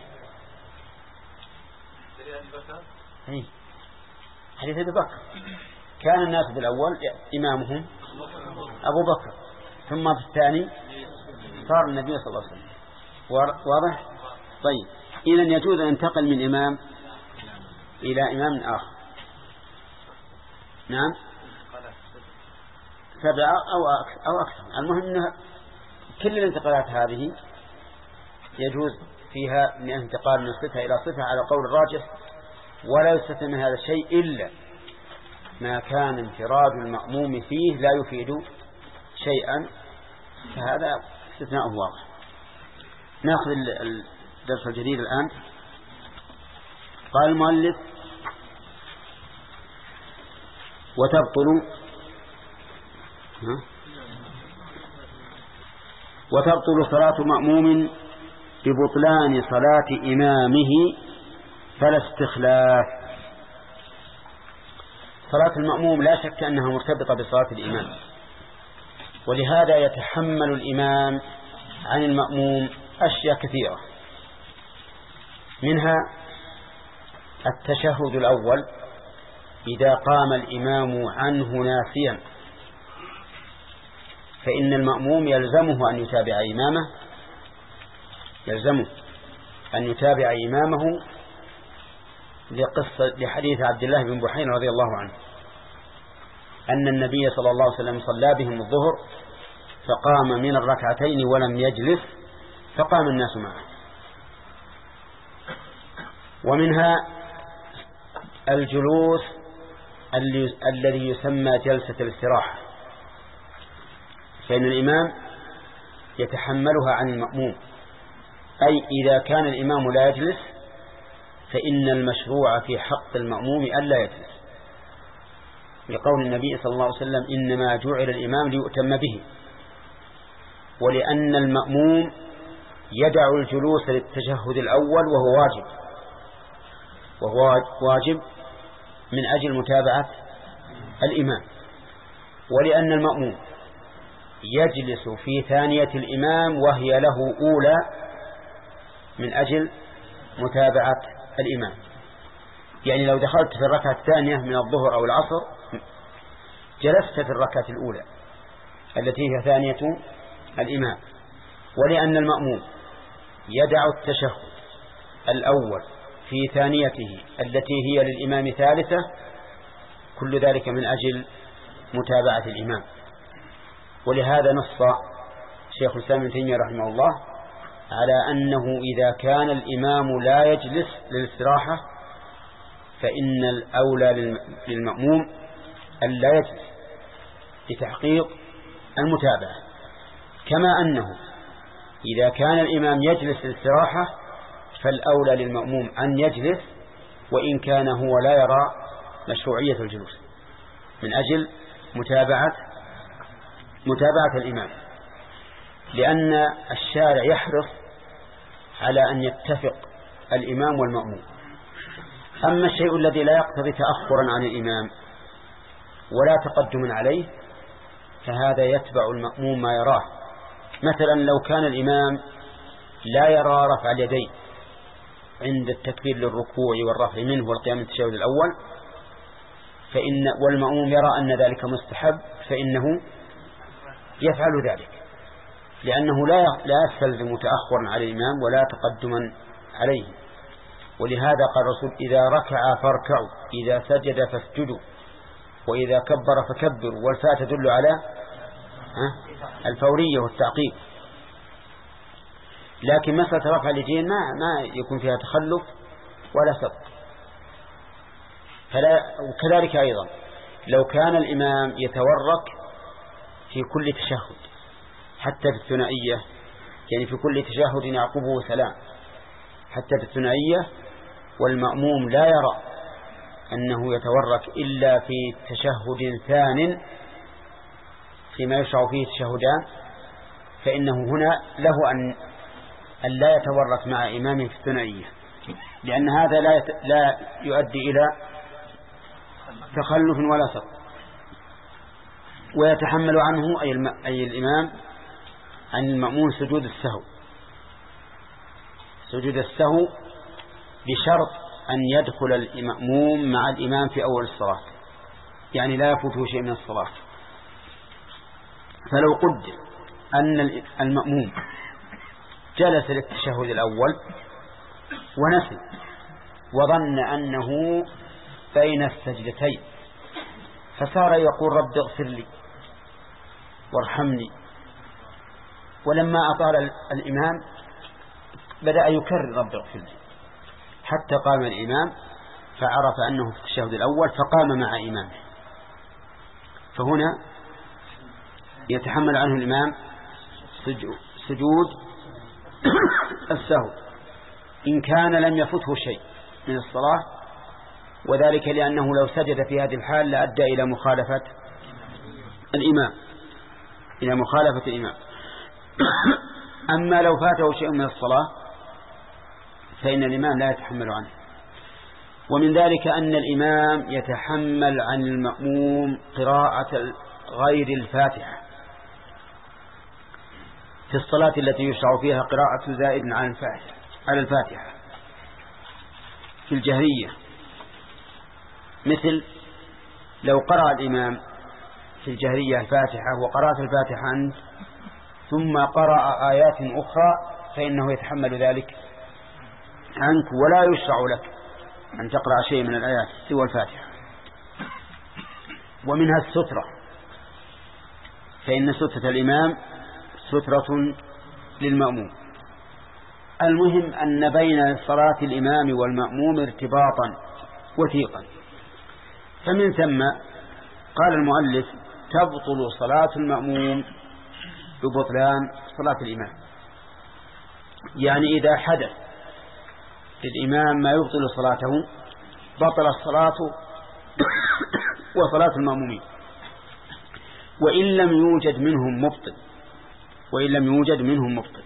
دليل أبي بكر؟
إيه حديث أبي بكر، كان الناس بالأول إمامهم أبو بكر، ثم في الثاني صار النبي صلى الله عليه وسلم. واضح؟ طيب، إذن يجوز أن ينتقل من إمام إلى إمام آخر. نعم، سبعة أو أكثر. المهم أنه كل الانتقالات هذه يجوز فيها من انتقال من صفة إلى صفة على قول الراجح، ولا يستثنى من هذا الشيء إلا ما كان انفراد المأموم فيه لا يفيد شيئا، فهذا استثناء واضح. نأخذ الدرس الجديد الآن. قال المؤلف: وتبطل وتبطل صلاة مأموم ببطلان صلاة إمامه فلا استخلاف. صلاة المأموم لا شك أنها مرتبطة بصلاة الإمام، ولهذا يتحمل الإمام عن المأموم أشياء كثيرة، منها التشهد الأول إذا قام الإمام عنه ناسيا فإن المأموم يلزمه أن يتابع إمامه يلزمه أن يتابع إمامه لقصة لحديث عبد الله بن بحين رضي الله عنه أن النبي صلى الله عليه وسلم صلى بهم الظهر فقام من الركعتين ولم يجلس فقام الناس معه. ومنها الجلوس الذي يسمى جلسة الاستراحة، فإن الإمام يتحملها عن المأموم، أي إذا كان الإمام لا يجلس فإن المشروع في حق المأموم ألا يجلس، لقول النبي صلى الله عليه وسلم إنما جعل الإمام ليؤتم به، ولأن المأموم يدع الجلوس للتشهد الأول وهو واجب وهو واجب من أجل متابعة الإمام، ولأن المأموم يجلس في ثانية الإمام وهي له أولى من أجل متابعة الإمام. يعني لو دخلت في الركعة الثانية من الظهر أو العصر جلست في الركعة الأولى التي هي ثانية الإمام، ولأن المأموم يدع التشهد الأول في ثانيته التي هي للإمام ثالثة، كل ذلك من أجل متابعة الإمام. ولهذا نص شيخ الإسلام ابن تيمية رحمه الله على أنه إذا كان الإمام لا يجلس للاستراحة فإن الأولى للمأموم أن لا يجلس لتحقيق المتابعة، كما أنه إذا كان الإمام يجلس للاستراحة فالأولى للمأموم أن يجلس وإن كان هو لا يرى مشروعية الجلوس من أجل متابعة متابعة الإمام، لأن الشارع يحرص على أن يتفق الإمام والمأموم. أما الشيء الذي لا يقتضي تأخرا عن الإمام ولا تقدما عليه فهذا يتبع المأموم ما يراه. مثلا لو كان الإمام لا يرى رفع اليدين عند التكبير للركوع والرفع منه والقيام التشهد الأول فإن والمأموم يرى أن ذلك مستحب فإنه يفعل ذلك، لأنه لا لا يستلزم تأخرا على الإمام ولا تقدما عليه. ولهذا قال الرسول إذا ركع فاركعوا، إذا سجد فاسجدوا، وإذا كبر فكبروا، والفاء تدل على الفورية والتعقيب. لكن مسألة رفع اليدين ما ما يكون فيها تخلف ولا سبق. فلا وكذلك أيضا لو كان الإمام يتورك في كل تشهد حتى في الثنائية، يعني في كل تشهد يعقبه سلام حتى في الثنائية، والمأموم لا يرى أنه يتورك إلا في تشهد ثان فيما يشرع فيه تشهدان، فإنه هنا له أن أن لا يتورك مع إمامه في الثنائية، لأن هذا لا يت... لا يؤدي إلى تخلف ولا سقط. ويتحمل عنه أي, الم... أي الإمام عن المأمون سجود السهو سجود السهو بشرط أن يدخل المأموم مع الإمام في أول الصلاة، يعني لا يفوته شيء من الصلاة. فلو قدر أن المأموم جلس للتشهد الأول ونسي وظن أنه بين السجدتين فصار يقول رب اغفر لي وارحمني، ولما أطال الإمام بدأ يكرر رب اغفر لي حتى قام الإمام فعرف أنه في التشهد الأول فقام مع إمامه، فهنا يتحمل عنه الإمام سجود السهو إن كان لم يفته شيء من الصلاة، وذلك لأنه لو سجد في هذه الحال لأدى إلى مخالفة الإمام إلى مخالفة الإمام. أما لو فاته شيء من الصلاة فإن الإمام لا يتحمل عنه. ومن ذلك أن الإمام يتحمل عن المأموم قراءة غير الفاتحة في الصلاة التي يشرع فيها قراءة زائد على الفاتحة على الفاتحة في الجهرية، مثل لو قرأ الإمام في الجهرية الفاتحة وقرأت الفاتحة أنت ثم قرأ آيات أخرى فإنه يتحمل ذلك عنك ولا يشرع لك أن تقرأ شيء من الآيات سوى الفاتحة. ومنها السترة، فإن سترة الإمام سترة للمأموم. المهم أن بين صلاة الإمام والمأموم ارتباطا وثيقا، فمن ثم قال المؤلف تبطل صلاة المأموم ببطلان صلاة الإمام، يعني إذا حدث للإمام ما يبطل صلاته بطل الصلاة وصلاة المأمومين، وإن لم يوجد منهم مبطل وإن لم يوجد منهم مبطل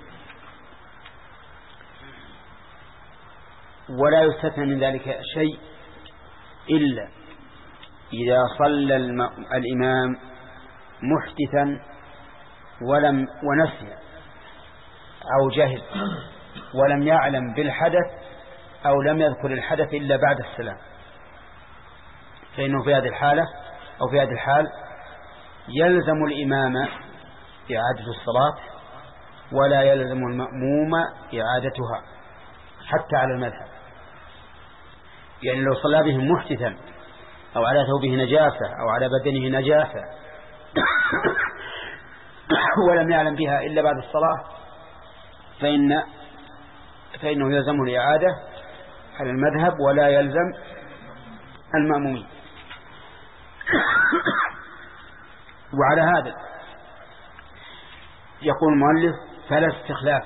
ولا يستثنى من ذلك شيء إلا إذا صلى الإمام محدثا ولم ونسي أو جهل ولم يعلم بالحدث أو لم يذكر الحدث إلا بعد السلام، فإنه في هذه الحالة أو في هذه الحال يلزم الإمام إعادة الصلاة ولا يلزم المأموم إعادتها حتى على المذهب. يعني لو صلى بهم محدثا أو على ثوبه نجاسة أو على بدنه نجاسة ولم يعلم بها إلا بعد الصلاة فإن فإنه يلزمه الإعادة على المذهب ولا يلزم المأمومين. وعلى هذا يقول المؤلف فلا استخلاف،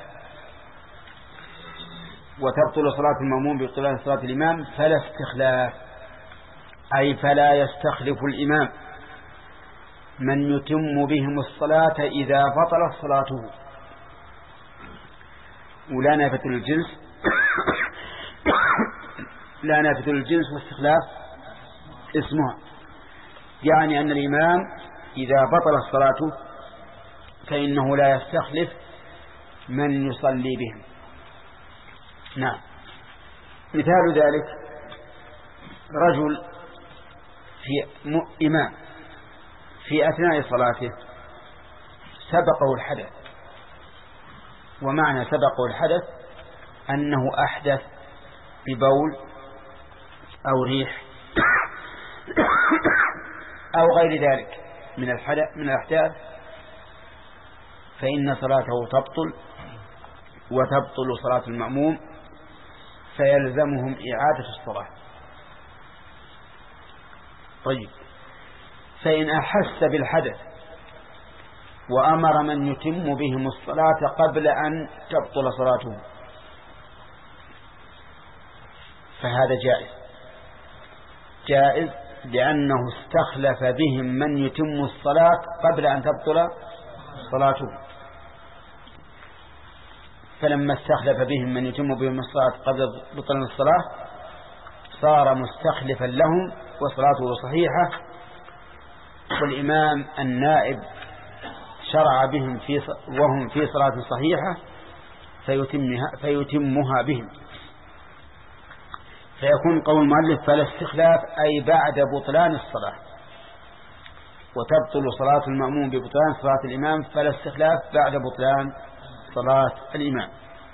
وتبطل صلاة المأموم بابطلان صلاة الإمام فلا استخلاف، أي فلا يستخلف الإمام من يتم بهم الصلاة إذا بطلت صلاته. ولا نافة الجنس لا نافة الجنس واستخلاف اسمها، يعني أن الإمام إذا بطلت صلاته فإنه لا يستخلف من يصلي بهم. نعم، مثال ذلك رجل في إمام في أثناء صلاته سبقه الحدث، ومعنى سبقه الحدث أنه أحدث ببول أو ريح أو غير ذلك من الحدث من الأحداث، فإن صلاته تبطل وتبطل صلاة المأموم فيلزمهم إعادة الصلاة. طيب، فإن أحس بالحدث وأمر من يتم بهم الصلاة قبل أن تبطل صلاته فهذا جائز جائز لأنه استخلف بهم من يتم الصلاة قبل أن تبطل صلاته، فلما استخلف بهم من يتم بهم الصلاة قبل بطلان الصلاة صار مستخلفا لهم وصلاته صحيحة، والإمام النائب شرع بهم في وهم في صلاة صحيحة فيتمها, فيتمها بهم. فيكون قول المؤلف فلا استخلاف أي بعد بطلان الصلاة، وتبطل صلاة المأموم ببطلان صلاة الإمام، فلا استخلاف بعد بطلان صلاة الإمام.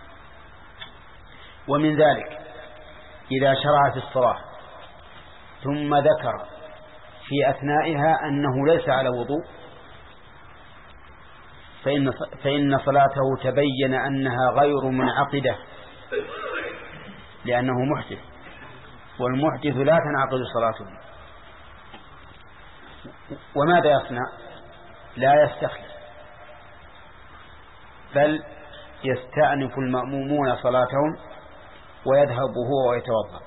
ومن ذلك إذا شرع في الصلاة ثم ذكر في أثنائها أنه ليس على وضوء فإن, فإن صلاته تبين أنها غير منعقدة لأنه محدث، والمحدث لا تنعقد صلاته. وماذا يصنع؟ لا يستخلف، بل يستأنف المأمومون صلاتهم ويذهب هو ويتوضأ،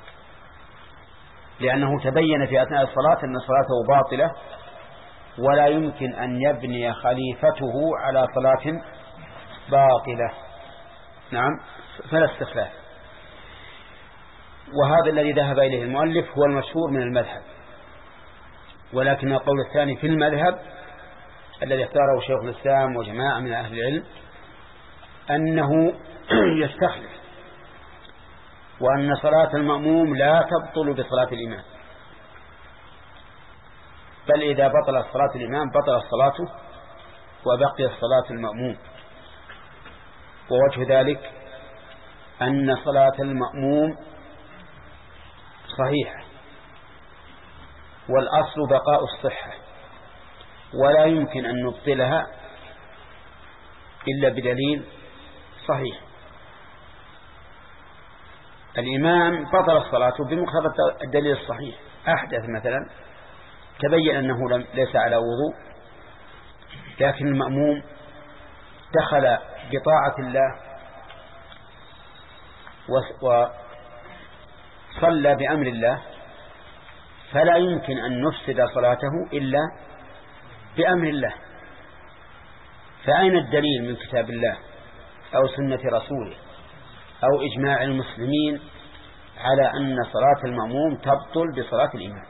لأنه تبين في أثناء الصلاة أن صلاته باطلة ولا يمكن أن يبني خليفته على صلاة باطلة. نعم، فلا استخلاف. وهذا الذي ذهب إليه المؤلف هو المشهور من المذهب، ولكن القول الثاني في المذهب الذي اختاره شيخ الإسلام وجماعة من أهل العلم أنه يستخلف، وأن صلاة المأموم لا تبطل بصلاة الإمام، بل إذا بطلت صلاة الإمام بطلت صلاته وبقي الصلاة المأموم. ووجه ذلك أن صلاة المأموم صحيحة والأصل بقاء الصحة، ولا يمكن أن نبطلها إلا بدليل صحيح. الإمام بطل الصلاة بمقتضى الدليل الصحيح، أحدث مثلا تبين أنه ليس على وضوء، لكن المأموم دخل بطاعة الله وصلى بأمر الله فلا يمكن أن نفسد صلاته إلا بأمر الله. فأين الدليل من كتاب الله أو سنة رسوله أو إجماع المسلمين على أن صلاة المأموم تبطل بصلاة الإمام؟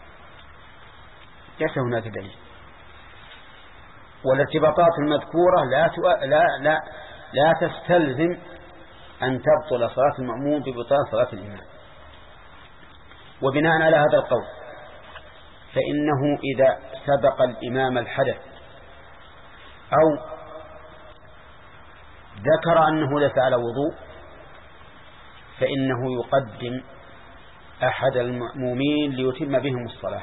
ليس هناك دليل. والارتباطات المذكورة لا لا لا لا تستلزم أن تبطل صلاة المأموم ببطلان صلاة الإمام. وبناء على هذا القول فإنه إذا سبق الإمام الحدث أو ذكر أنه ليس على وضوء فإنه يقدم أحد المأمومين ليتم بهم الصلاة،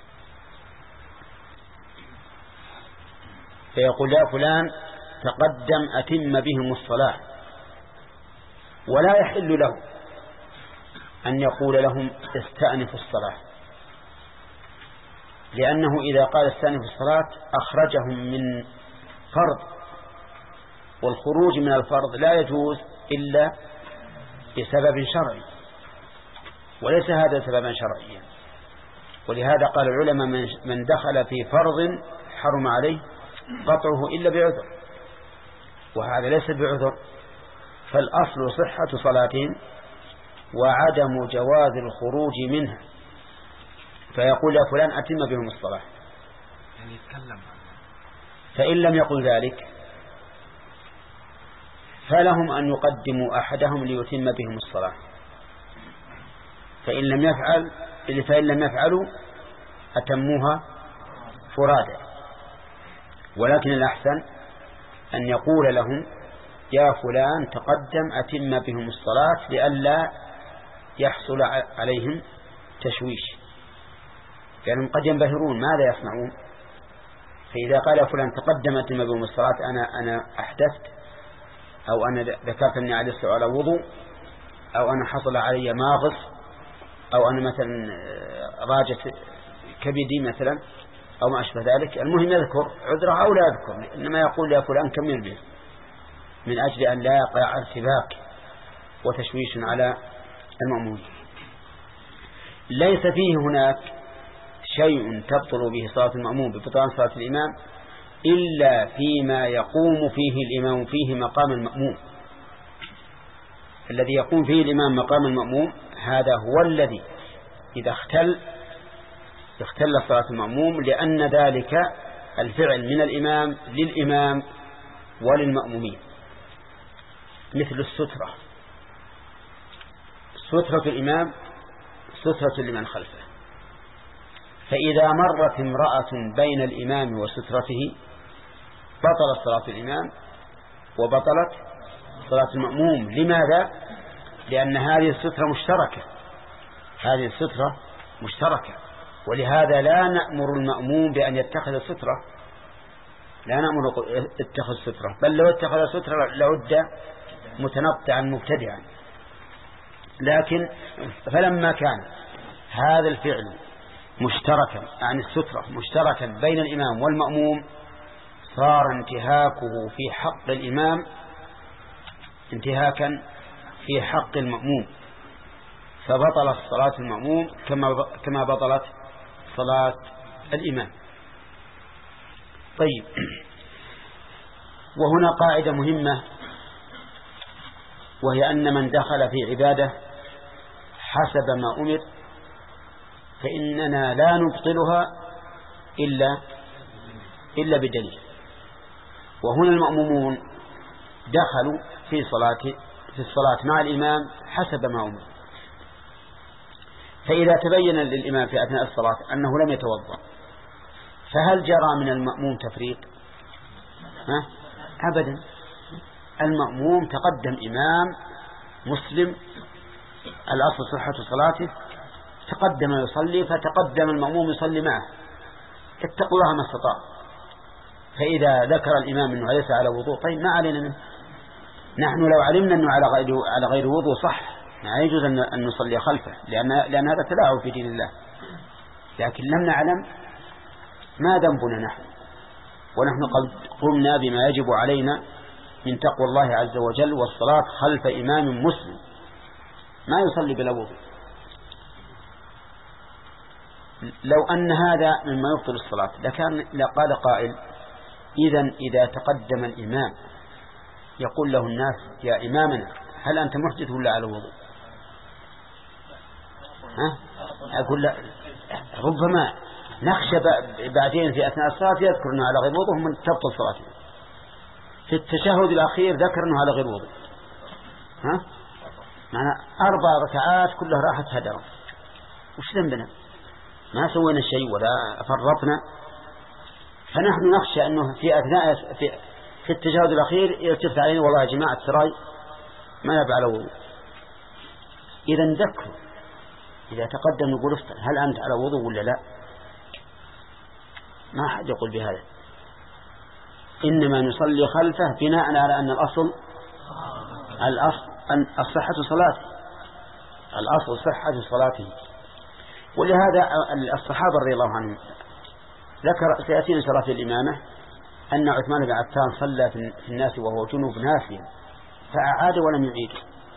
فيقول يا فلان تقدم أتم بهم الصلاة، ولا يحل له أن يقول لهم استأنفوا الصلاة، لأنه إذا قال استأنفوا الصلاة أخرجهم من فرض، والخروج من الفرض لا يجوز إلا بسبب شرعي، وليس هذا سببا شرعيا. ولهذا قال العلماء من دخل في فرض حرم عليه قطعه إلا بعذر، وهذا ليس بعذر، فالأصل صحة صلاتهم وعدم جواز الخروج منها، فيقول يا فلان أتم بهم الصلاة.
يعني يتكلم.
فإن لم يقل ذلك فلهم أن يقدموا أحدهم ليتم بهم الصلاة، فإن لم يفعل فإن لم يفعلوا أتموها فرادا. ولكن الأحسن أن يقول لهم يا فلان تقدم أتم بهم الصلاة لئلا يحصل عليهم تشويش، لأنهم قد ينبهرون ماذا يصنعون. فإذا قال يا فلان تقدم أتم بهم الصلاة أنا أنا أحدثت، أو أنا ذكرت أني على على وضوء، أو أنا حصل علي ماغص، أو أنا مثلا راجت كبدي مثلا، أو ما أشبه ذلك، المهم يذكر عذره أو لا يذكر، إنما يقول يا فلان كمل به، من أجل أن لا يقع ارتباك وتشويش على المأمون. ليس فيه هناك شيء تبطل به صلاة المأمون ببطلان صلاة الإمام إلا فيما يقوم فيه الإمام فيه مقام المأموم. الذي يقوم فيه الإمام مقام المأموم هذا هو الذي إذا اختل اختل صلاة المأموم، لأن ذلك الفعل من الإمام للإمام وللمأمومين، مثل السترة. سترة الإمام سترة لمن خلفه، فإذا مرت امرأة بين الإمام وسترته بطلت صلاة الإمام وبطلت صلاة المأموم. لماذا؟ لأن هذه السترة مشتركة، هذه السترة مشتركة، ولهذا لا نأمر المأموم بأن يتخذ سترة، لا نأمر اتخذ سترة، بل لو اتخذ سترة لعد متنطعا مبتدعا. لكن فلما كان هذا الفعل مشتركا عن السترة مشتركا بين الإمام والمأموم صار انتهاكه في حق الإمام انتهاكا في حق المأموم، فبطلت صلاة المأموم كما كما بطلت صلاة الإمام. طيب، وهنا قاعدة مهمة، وهي أن من دخل في عبادة حسب ما أمر فإننا لا نبطلها إلا إلا بدليل. وهنا المأمومون دخلوا في صلاة في الصلاة مع الإمام حسب ما أمر، فإذا تبين للإمام في أثناء الصلاة أنه لم يتوضأ فهل جرى من المأموم تفريط؟ ها؟ أبدا. المأموم تقدم إمام مسلم الأصل صحة صلاته، تقدم يصلي فتقدم المأموم يصلي معه، اتقوا الله ما استطاع. فإذا ذكر الإمام أنه ليس على وضوء طيب ما علينا منه، نحن لو علمنا أنه على غير على غير وضوء صح ما يجوز أن نصلي خلفه، لأن لأن هذا تلاعب في دين الله. لكن لم نعلم ما ذنبنا نحن، ونحن قد قمنا بما يجب علينا من تقوى الله عز وجل والصلاة خلف إمام مسلم ما يصلي بلا وضوء. لو أن هذا مما يبطل الصلاة لكان لقال قائل إذن إذا تقدم الإمام يقول له الناس يا إمامنا هل أنت محدث ولا على وضوء؟ ها؟ أقول لا، ربما نخشى بعدين في أثناء الصلاة يذكر أنه على غير وضوء من تبطل صلاته. في التشهد الأخير ذكر أنه على غير وضوء، ها؟ معنى أربع ركعات كلها راحت هدرا، وش ذنبنا؟ ما سوينا شيء ولا فرطنا. فنحن نخشى أنه في أثناء في, في التشهد الأخير يلتفت علينا والله يا جماعة السراي ما نبع على وضوء. إذا نذكر إذا تقدم نقول افتر هل أنت على وضوء ولا لا؟ ما أحد يقول بهذا، إنما نصلي خلفه بناء على أن الأصل الأصل أن الصحة صلاته، الأصل صحة صلاته. ولهذا الصحابة رضي الله عنهم ذكر سيأتينا شرف الإمامة أن عثمان بن عفان صلى في الناس وهو جنوب ناسيا فأعاد ولم يعيد،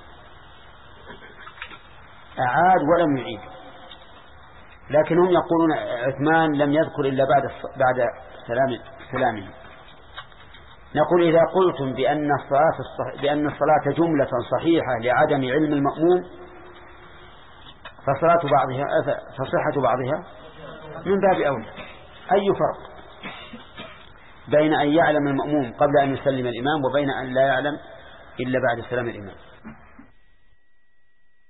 أعاد ولم يعيد. لكنهم يقولون عثمان لم يذكر إلا بعد بعد سلام سلامه. نقول إذا قلتم بأن الصلاة الصح... بأن الصلاة جملة صحيحة لعدم علم المأموم فصلاة بعضها فصحة بعضها من باب أولى. أي فرق بين أن يعلم المأموم قبل أن يسلم الإمام وبين أن لا يعلم إلا بعد سلام الإمام؟